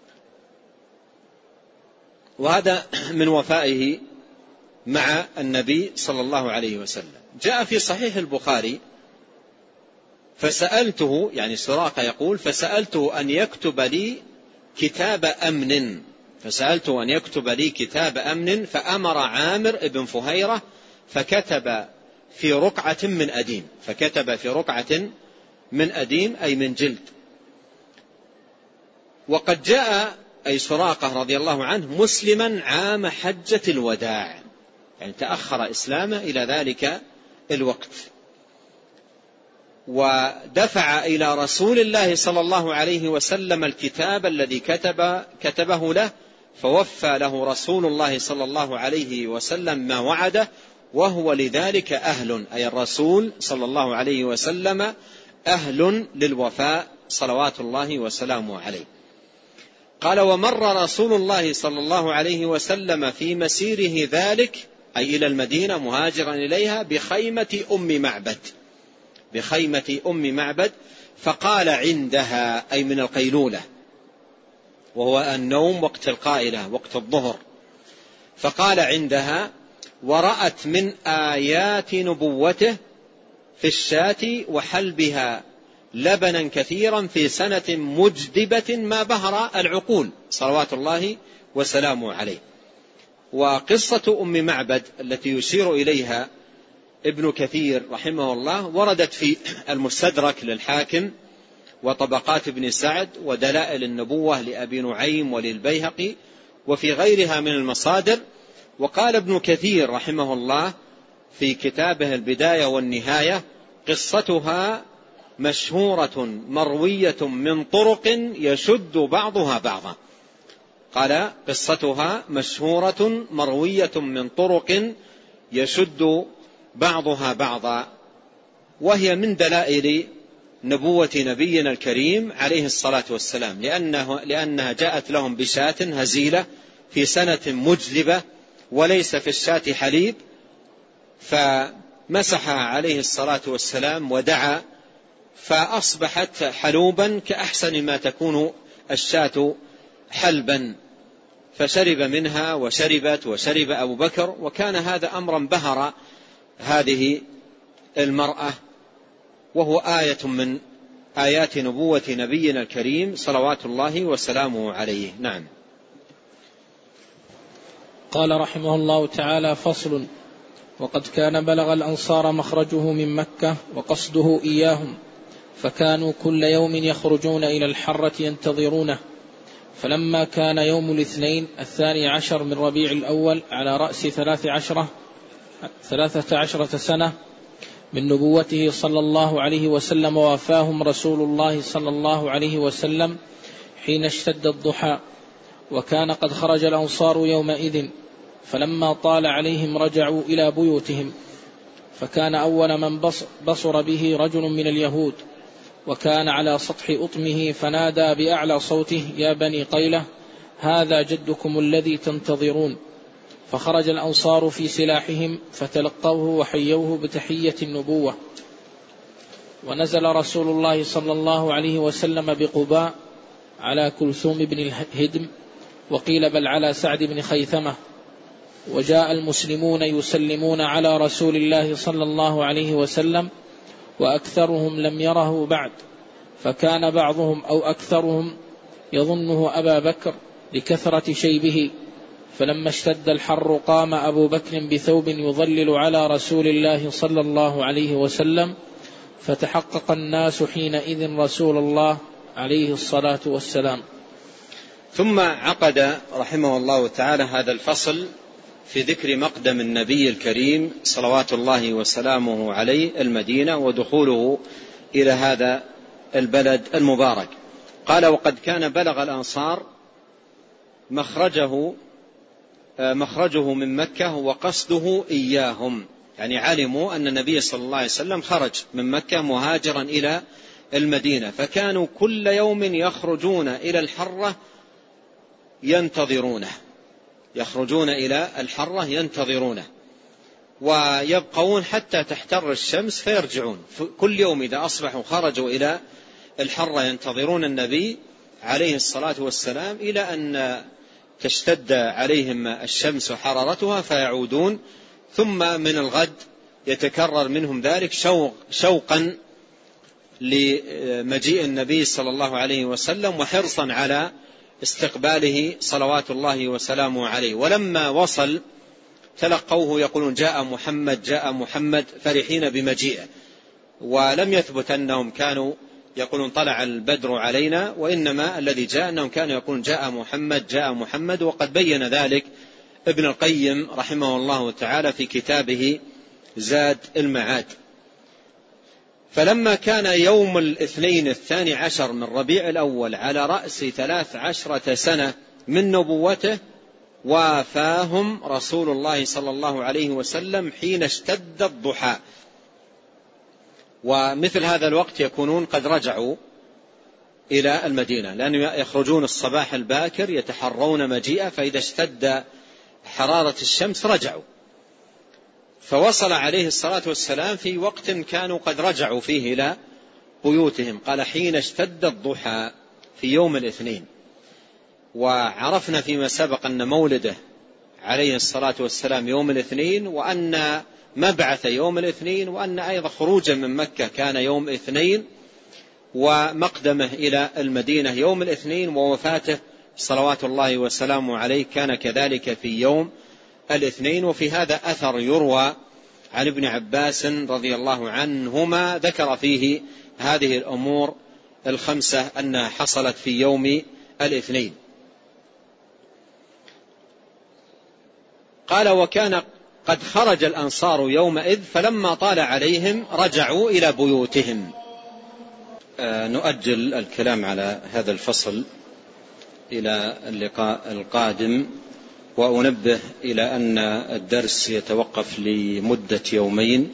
[SPEAKER 2] وهذا من وفائه مع النبي صلى الله عليه وسلم. جاء في صحيح البخاري فسألته، يعني سراقة يقول فسألته أن يكتب لي كتاب أمن، فسألته أن يكتب لي كتاب أمن، فأمر عامر بن فهيرة فكتب في رقعة من أديم، فكتب في رقعة من أديم أي من جلد. وقد جاء أي سراقة رضي الله عنه مسلما عام حجة الوداع، يعني تأخر إسلامه إلى ذلك الوقت، ودفع إلى رسول الله صلى الله عليه وسلم الكتاب الذي كتب كتبه له، فوفى له رسول الله صلى الله عليه وسلم ما وعده، وهو لذلك أهل، أي الرسول صلى الله عليه وسلم أهل للوفاء صلوات الله وسلامه عليه. قال: ومر رسول الله صلى الله عليه وسلم في مسيره ذلك، أي إلى المدينة مهاجرا إليها، بخيمة أم معبد، بخيمة أم معبد، فقال عندها، أي من القيلولة، وهو النوم وقت القائلة وقت الظهر، فقال عندها: ورأت من آيات نبوته في الشاة وحلبها لبنا كثيرا في سنة مجدبة ما بهر العقول صلوات الله وسلامه عليه. وقصة أم معبد التي يشير إليها ابن كثير رحمه الله وردت في المستدرك للحاكم وطبقات ابن سعد ودلائل النبوة لأبي نعيم وللبيهقي وفي غيرها من المصادر. وقال ابن كثير رحمه الله في كتابه البداية والنهاية: قصتها مشهورة مروية من طرق يشد بعضها بعضا. قال: قصتها مشهورة مروية من طرق يشد بعضها بعضا، وهي من دلائل نبوة نبينا الكريم عليه الصلاة والسلام، لأنه لأنها جاءت لهم بشاة هزيلة في سنة مجلبة وليس في الشاة حليب، فمسحها عليه الصلاة والسلام ودعا، فأصبحت حلوبا كأحسن ما تكون الشاة حلبا، فشرب منها وشربت وشرب أبو بكر، وكان هذا أمرا بهر هذه المرأة، وهو آية من آيات نبوة نبينا الكريم صلوات الله وسلامه عليه. نعم.
[SPEAKER 1] قال رحمه الله تعالى: فصل: وقد كان بلغ الأنصار مخرجه من مكة وقصده إياهم، فكانوا كل يوم يخرجون إلى الحرة ينتظرونه، فلما كان يوم الاثنين الثاني عشر من ربيع الأول على رأس ثلاث عشرة ثلاثة عشرة سنة من نبوته صلى الله عليه وسلم، ووافاهم رسول الله صلى الله عليه وسلم حين اشتد الضحى، وكان قد خرج الأنصار يومئذ، فلما طال عليهم رجعوا إلى بيوتهم، فكان أول من بصر به رجل من اليهود، وكان على سطح أطمه، فنادى بأعلى صوته: يا بني قيلة، هذا جدكم الذي تنتظرون. فخرج الأنصار في سلاحهم فتلقوه وحيوه بتحية النبوة. ونزل رسول الله صلى الله عليه وسلم بقباء على كلثوم بن الهدم، وقيل بل على سعد بن خيثمة، وجاء المسلمون يسلمون على رسول الله صلى الله عليه وسلم، وأكثرهم لم يره بعد، فكان بعضهم أو أكثرهم يظنه أبا بكر لكثرة شيبه، فلما اشتد الحر قام أبو بكر بثوب يظلل على رسول الله صلى الله عليه وسلم، فتحقق الناس حينئذ رسول الله عليه الصلاة والسلام.
[SPEAKER 2] ثم عقد رحمه الله تعالى هذا الفصل في ذكر مقدم النبي الكريم صلوات الله وسلامه عليه المدينة ودخوله إلى هذا البلد المبارك. قال: وقد كان بلغ الأنصار مخرجه مخرجه من مكة وقصده إياهم، يعني علموا أن النبي صلى الله عليه وسلم خرج من مكة مهاجرا إلى المدينة، فكانوا كل يوم يخرجون إلى الحرة ينتظرونه، يخرجون إلى الحرة ينتظرونه ويبقون حتى تحتر الشمس فيرجعون. كل يوم إذا أصبحوا خرجوا إلى الحرة ينتظرون النبي عليه الصلاة والسلام إلى أن تشتد عليهم الشمس وحرارتها فيعودون، ثم من الغد يتكرر منهم ذلك شوق شوقا لمجيء النبي صلى الله عليه وسلم وحرصا على استقباله صلوات الله وسلامه عليه. ولما وصل تلقوه يقولون جاء محمد جاء محمد فرحين بمجيئه، ولم يثبت أنهم كانوا يقولون طلع البدر علينا، وإنما الذي جاء أنهم كانوا يقولون جاء محمد جاء محمد. وقد بين ذلك ابن القيم رحمه الله تعالى في كتابه زاد المعاد. فلما كان يوم الاثنين الثاني عشر من ربيع الأول على رأس ثلاث عشرة سنة من نبوته، وافاهم رسول الله صلى الله عليه وسلم حين اشتد الضحى. ومثل هذا الوقت يكونون قد رجعوا إلى المدينة، لأنه يخرجون الصباح الباكر يتحرون مجيئة، فإذا اشتد حرارة الشمس رجعوا. فوصل عليه الصلاة والسلام في وقت كانوا قد رجعوا فيه إلى بيوتهم. قال حين اشتد الضحى في يوم الاثنين. وعرفنا فيما سبق أن مولده عليه الصلاة والسلام يوم الاثنين، وأن مبعث يوم الاثنين، وأن أيضا خروجا من مكة كان يوم اثنين، ومقدمه إلى المدينة يوم الاثنين، ووفاته صلوات الله وسلامه عليه كان كذلك في يوم الاثنين. وفي هذا أثر يروى عن ابن عباس رضي الله عنهما ذكر فيه هذه الأمور الخمسة أنها حصلت في يوم الاثنين. قال وكان قد خرج الأنصار يومئذ فلما طال عليهم رجعوا إلى بيوتهم. آه نؤجل الكلام على هذا الفصل إلى اللقاء القادم، وأنبه إلى أن الدرس يتوقف لمدة يومين،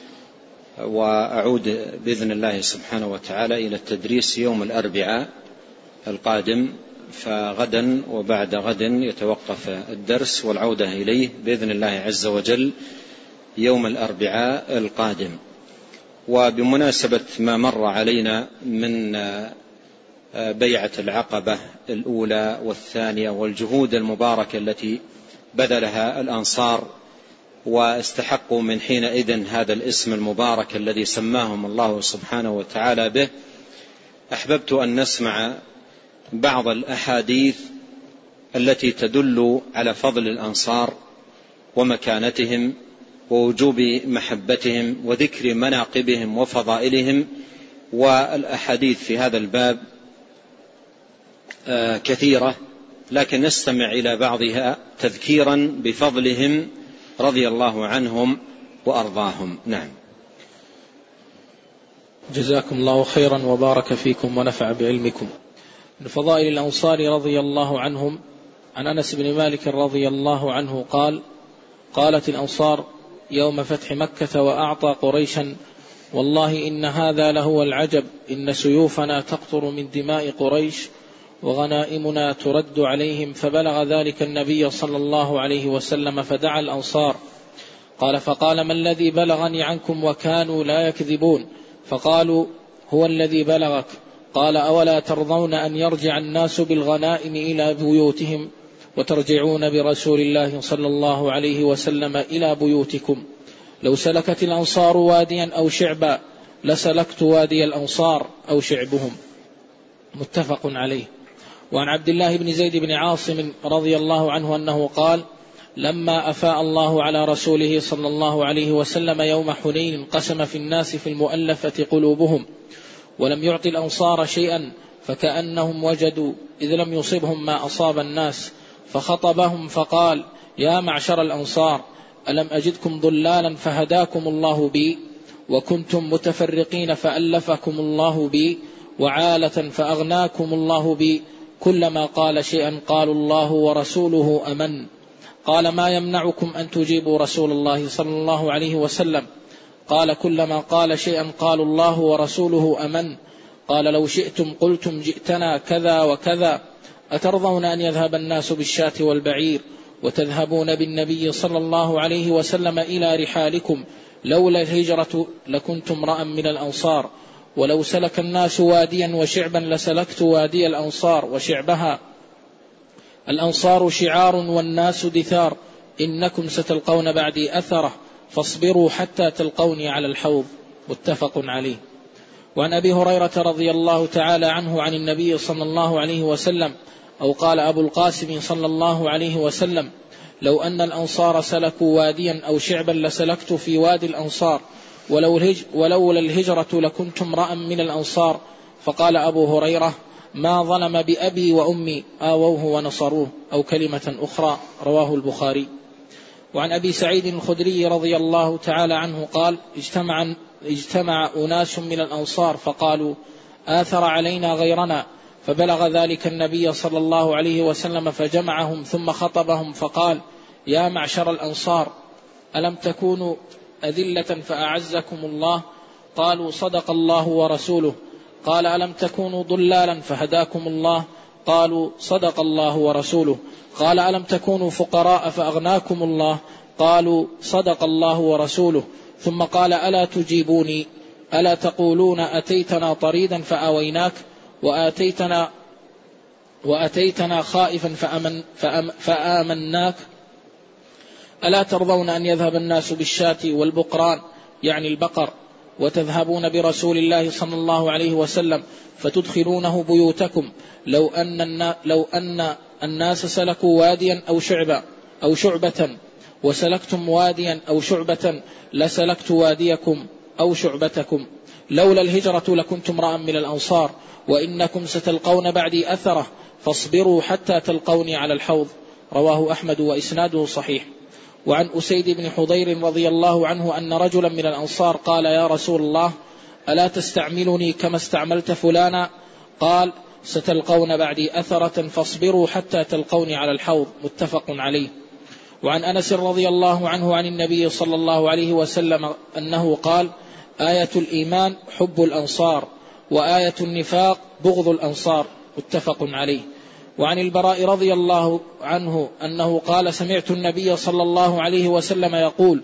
[SPEAKER 2] وأعود بإذن الله سبحانه وتعالى إلى التدريس يوم الأربعاء القادم، فغدا وبعد غد يتوقف الدرس، والعودة إليه بإذن الله عز وجل يوم الأربعاء القادم. وبمناسبة ما مر علينا من بيعة العقبة الأولى والثانية والجهود المباركة التي بذلها الأنصار، واستحقوا من حينئذ هذا الاسم المبارك الذي سماهم الله سبحانه وتعالى به، أحببت أن نسمع بعض الأحاديث التي تدل على فضل الأنصار ومكانتهم ووجوب محبتهم وذكر مناقبهم وفضائلهم. والأحاديث في هذا الباب كثيرة، لكن نستمع إلى بعضها تذكيرا بفضلهم رضي الله عنهم وأرضاهم. نعم.
[SPEAKER 1] جزاكم الله خيرا وبارك فيكم ونفع بعلمكم. من فضائل الأنصار رضي الله عنهم عن أنس بن مالك رضي الله عنه قال: قالت الأنصار يوم فتح مكة وأعطى قريشا: والله إن هذا لهو العجب، إن سيوفنا تقطر من دماء قريش وغنائمنا ترد عليهم. فبلغ ذلك النبي صلى الله عليه وسلم فدعا الأنصار. قال: فقال: ما الذي بلغني عنكم وكانوا لا يكذبون؟ فقالوا: هو الذي بلغك. قال: أولا ترضون أن يرجع الناس بالغنائم إلى بيوتهم وترجعون برسول الله صلى الله عليه وسلم إلى بيوتكم؟ لو سلكت الأنصار واديا أو شعبا لسلكت وادي الأنصار أو شعبهم. متفق عليه. وعن عبد الله بن زيد بن عاصم رضي الله عنه أنه قال: لما أفاء الله على رسوله صلى الله عليه وسلم يوم حنين قسم في الناس في المؤلفة قلوبهم، ولم يعطي الأنصار شيئا، فكأنهم وجدوا إذ لم يصبهم ما أصاب الناس، فخطبهم فقال: يا معشر الأنصار، ألم أجدكم ضلالا فهداكم الله بي، وكنتم متفرقين فألفكم الله بي، وعالة فأغناكم الله بي. كلما قال شيئا قالوا الله ورسوله أمن. قال: ما يمنعكم أن تجيبوا رسول الله صلى الله عليه وسلم؟ قال: كلما قال شيئا قالوا الله ورسوله أمن. قال: لو شئتم قلتم جئتنا كذا وكذا. أترضون أن يذهب الناس بالشاة والبعير وتذهبون بالنبي صلى الله عليه وسلم إلى رحالكم؟ لولا الهجرة لكنت امرأ من الأنصار، ولو سلك الناس واديا وشعبا لسلكت وادي الأنصار وشعبها. الأنصار شعار والناس دثار، إنكم ستلقون بعدي أثره، فاصبروا حتى تلقوني على الحوض. متفق عليه. وعن أبي هريرة رضي الله تعالى عنه عن النبي صلى الله عليه وسلم أو قال أبو القاسم صلى الله عليه وسلم: لو أن الأنصار سلكوا واديا أو شعبا لسلكت في وادي الأنصار، ولولا الهجرة لكنت امرأ من الأنصار. فقال أبو هريرة: ما ظلم بأبي وأمي، آووه ونصروه، أو كلمة أخرى. رواه البخاري. وعن أبي سعيد الخدري رضي الله تعالى عنه قال: اجتمع, اجتمع أناس من الأنصار فقالوا: آثر علينا غيرنا، فبلغ ذلك النبي صلى الله عليه وسلم فجمعهم ثم خطبهم فقال: يا معشر الأنصار، ألم تكونوا أذلة فأعزكم الله؟ قالوا: صدق الله ورسوله. قال: ألم تكونوا ضلالا فهداكم الله؟ قالوا: صدق الله ورسوله. قال: ألم تكونوا فقراء فأغناكم الله؟ قالوا: صدق الله ورسوله. ثم قال: ألا تجيبوني؟ ألا تقولون أتيتنا طريدا فآويناك، وآتيتنا, وأتيتنا خائفا فأمن فأم فآمناك؟ ألا ترضون أن يذهب الناس بالشاة والبقران، يعني البقر، وتذهبون برسول الله صلى الله عليه وسلم فتدخلونه بيوتكم؟ لو أن, لو أن الناس سلكوا واديا أو شعبا أو شعبة وسلكتم واديا أو شعبة لسلكت واديكم أو شعبتكم. لولا الهجرة لكنت امرأ من الأنصار، وإنكم ستلقون بعدي أثرة، فاصبروا حتى تلقوني على الحوض. رواه أحمد وإسناده صحيح. وعن أسيد بن حضير رضي الله عنه أن رجلا من الأنصار قال: يا رسول الله، ألا تستعملني كما استعملت فلانا؟ قال: ستلقون بعدي أثرة، فاصبروا حتى تلقوني على الحوض. متفق عليه. وعن أنس رضي الله عنه عن النبي صلى الله عليه وسلم أنه قال: آية الإيمان حب الأنصار، وآية النفاق بغض الأنصار. متفق عليه. وعن البراء رضي الله عنه أنه قال: سمعت النبي صلى الله عليه وسلم يقول: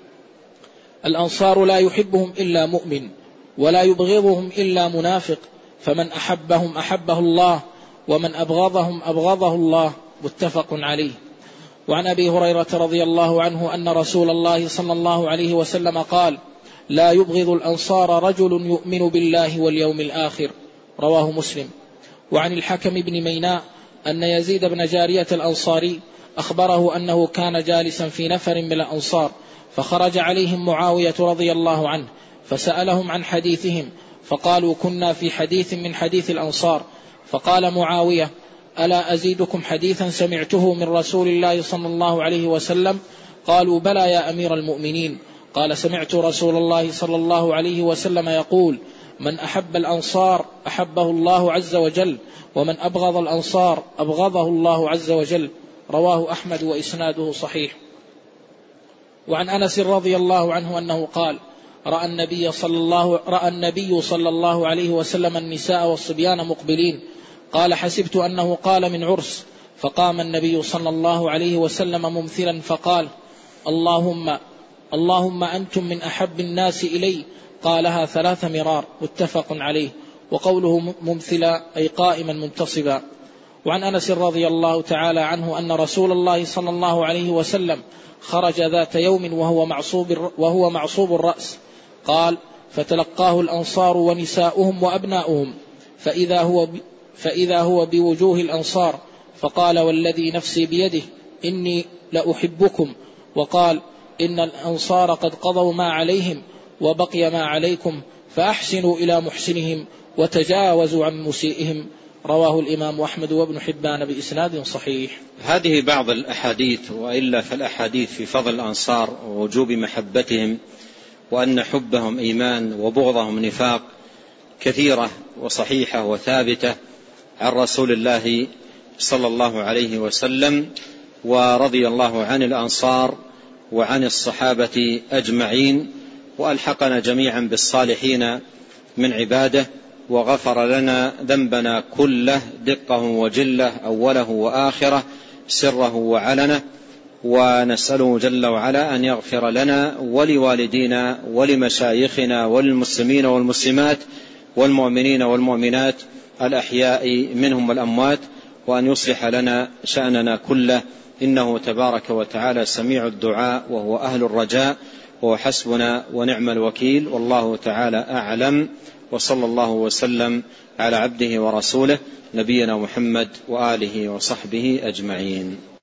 [SPEAKER 1] الأنصار لا يحبهم إلا مؤمن، ولا يبغضهم إلا منافق، فمن أحبهم أحبه الله، ومن أبغضهم أبغضه الله. متفق عليه. وعن أبي هريرة رضي الله عنه أن رسول الله صلى الله عليه وسلم قال: لا يبغض الأنصار رجل يؤمن بالله واليوم الآخر. رواه مسلم. وعن الحكم بن ميناء أن يزيد بن جارية الأنصاري أخبره أنه كان جالسا في نفر من الأنصار، فخرج عليهم معاوية رضي الله عنه فسألهم عن حديثهم، فقالوا: كنا في حديث من حديث الأنصار. فقال معاوية: ألا أزيدكم حديثا سمعته من رسول الله صلى الله عليه وسلم؟ قالوا: بلى يا أمير المؤمنين. قال: سمعت رسول الله صلى الله عليه وسلم يقول: من أحب الأنصار أحبه الله عز وجل، ومن أبغض الأنصار أبغضه الله عز وجل. رواه أحمد وإسناده صحيح. وعن أنس رضي الله عنه أنه قال: رأى النبي صلى الله, رأى النبي صلى الله عليه وسلم النساء والصبيان مقبلين، قال: حسبت أنه قال من عرس، فقام النبي صلى الله عليه وسلم ممثلا فقال: اللهم اللهم أنتم من أحب الناس إلي. قالها ثلاث مرار. متفق عليه. وقوله ممثلا أي قائما منتصبا. وعن أنس رضي الله تعالى عنه أن رسول الله صلى الله عليه وسلم خرج ذات يوم وهو معصوب, وهو معصوب الرأس. قال: فتلقاه الأنصار ونساؤهم وأبناؤهم، فإذا هو, فإذا هو بوجوه الأنصار، فقال: والذي نفسي بيده إني لأحبكم. وقال: إن الأنصار قد قضوا ما عليهم وبقي ما عليكم، فأحسنوا إلى محسنهم وتجاوزوا عن مسيئهم. رواه الإمام أحمد وابن حبان بإسناد صحيح.
[SPEAKER 2] هذه بعض الأحاديث، وإلا فالأحاديث في فضل الأنصار ووجوب محبتهم وأن حبهم إيمان وبغضهم نفاق كثيرة وصحيحة وثابتة عن رسول الله صلى الله عليه وسلم، ورضي الله عن الأنصار وعن الصحابة أجمعين، وألحقنا جميعا بالصالحين من عباده، وغفر لنا ذنبنا كله دقه وجله أوله وآخره سره وعلنه، ونسأله جل وعلا أن يغفر لنا ولوالدينا ولمشايخنا وللمسلمين والمسلمات والمؤمنين والمؤمنات الأحياء منهم والأموات، وأن يصلح لنا شأننا كله، إنه تبارك وتعالى سميع الدعاء وهو أهل الرجاء، وهو حسبنا ونعم الوكيل، والله تعالى أعلم وصلى الله وسلم على عبده ورسوله نبينا محمد وآله وصحبه أجمعين.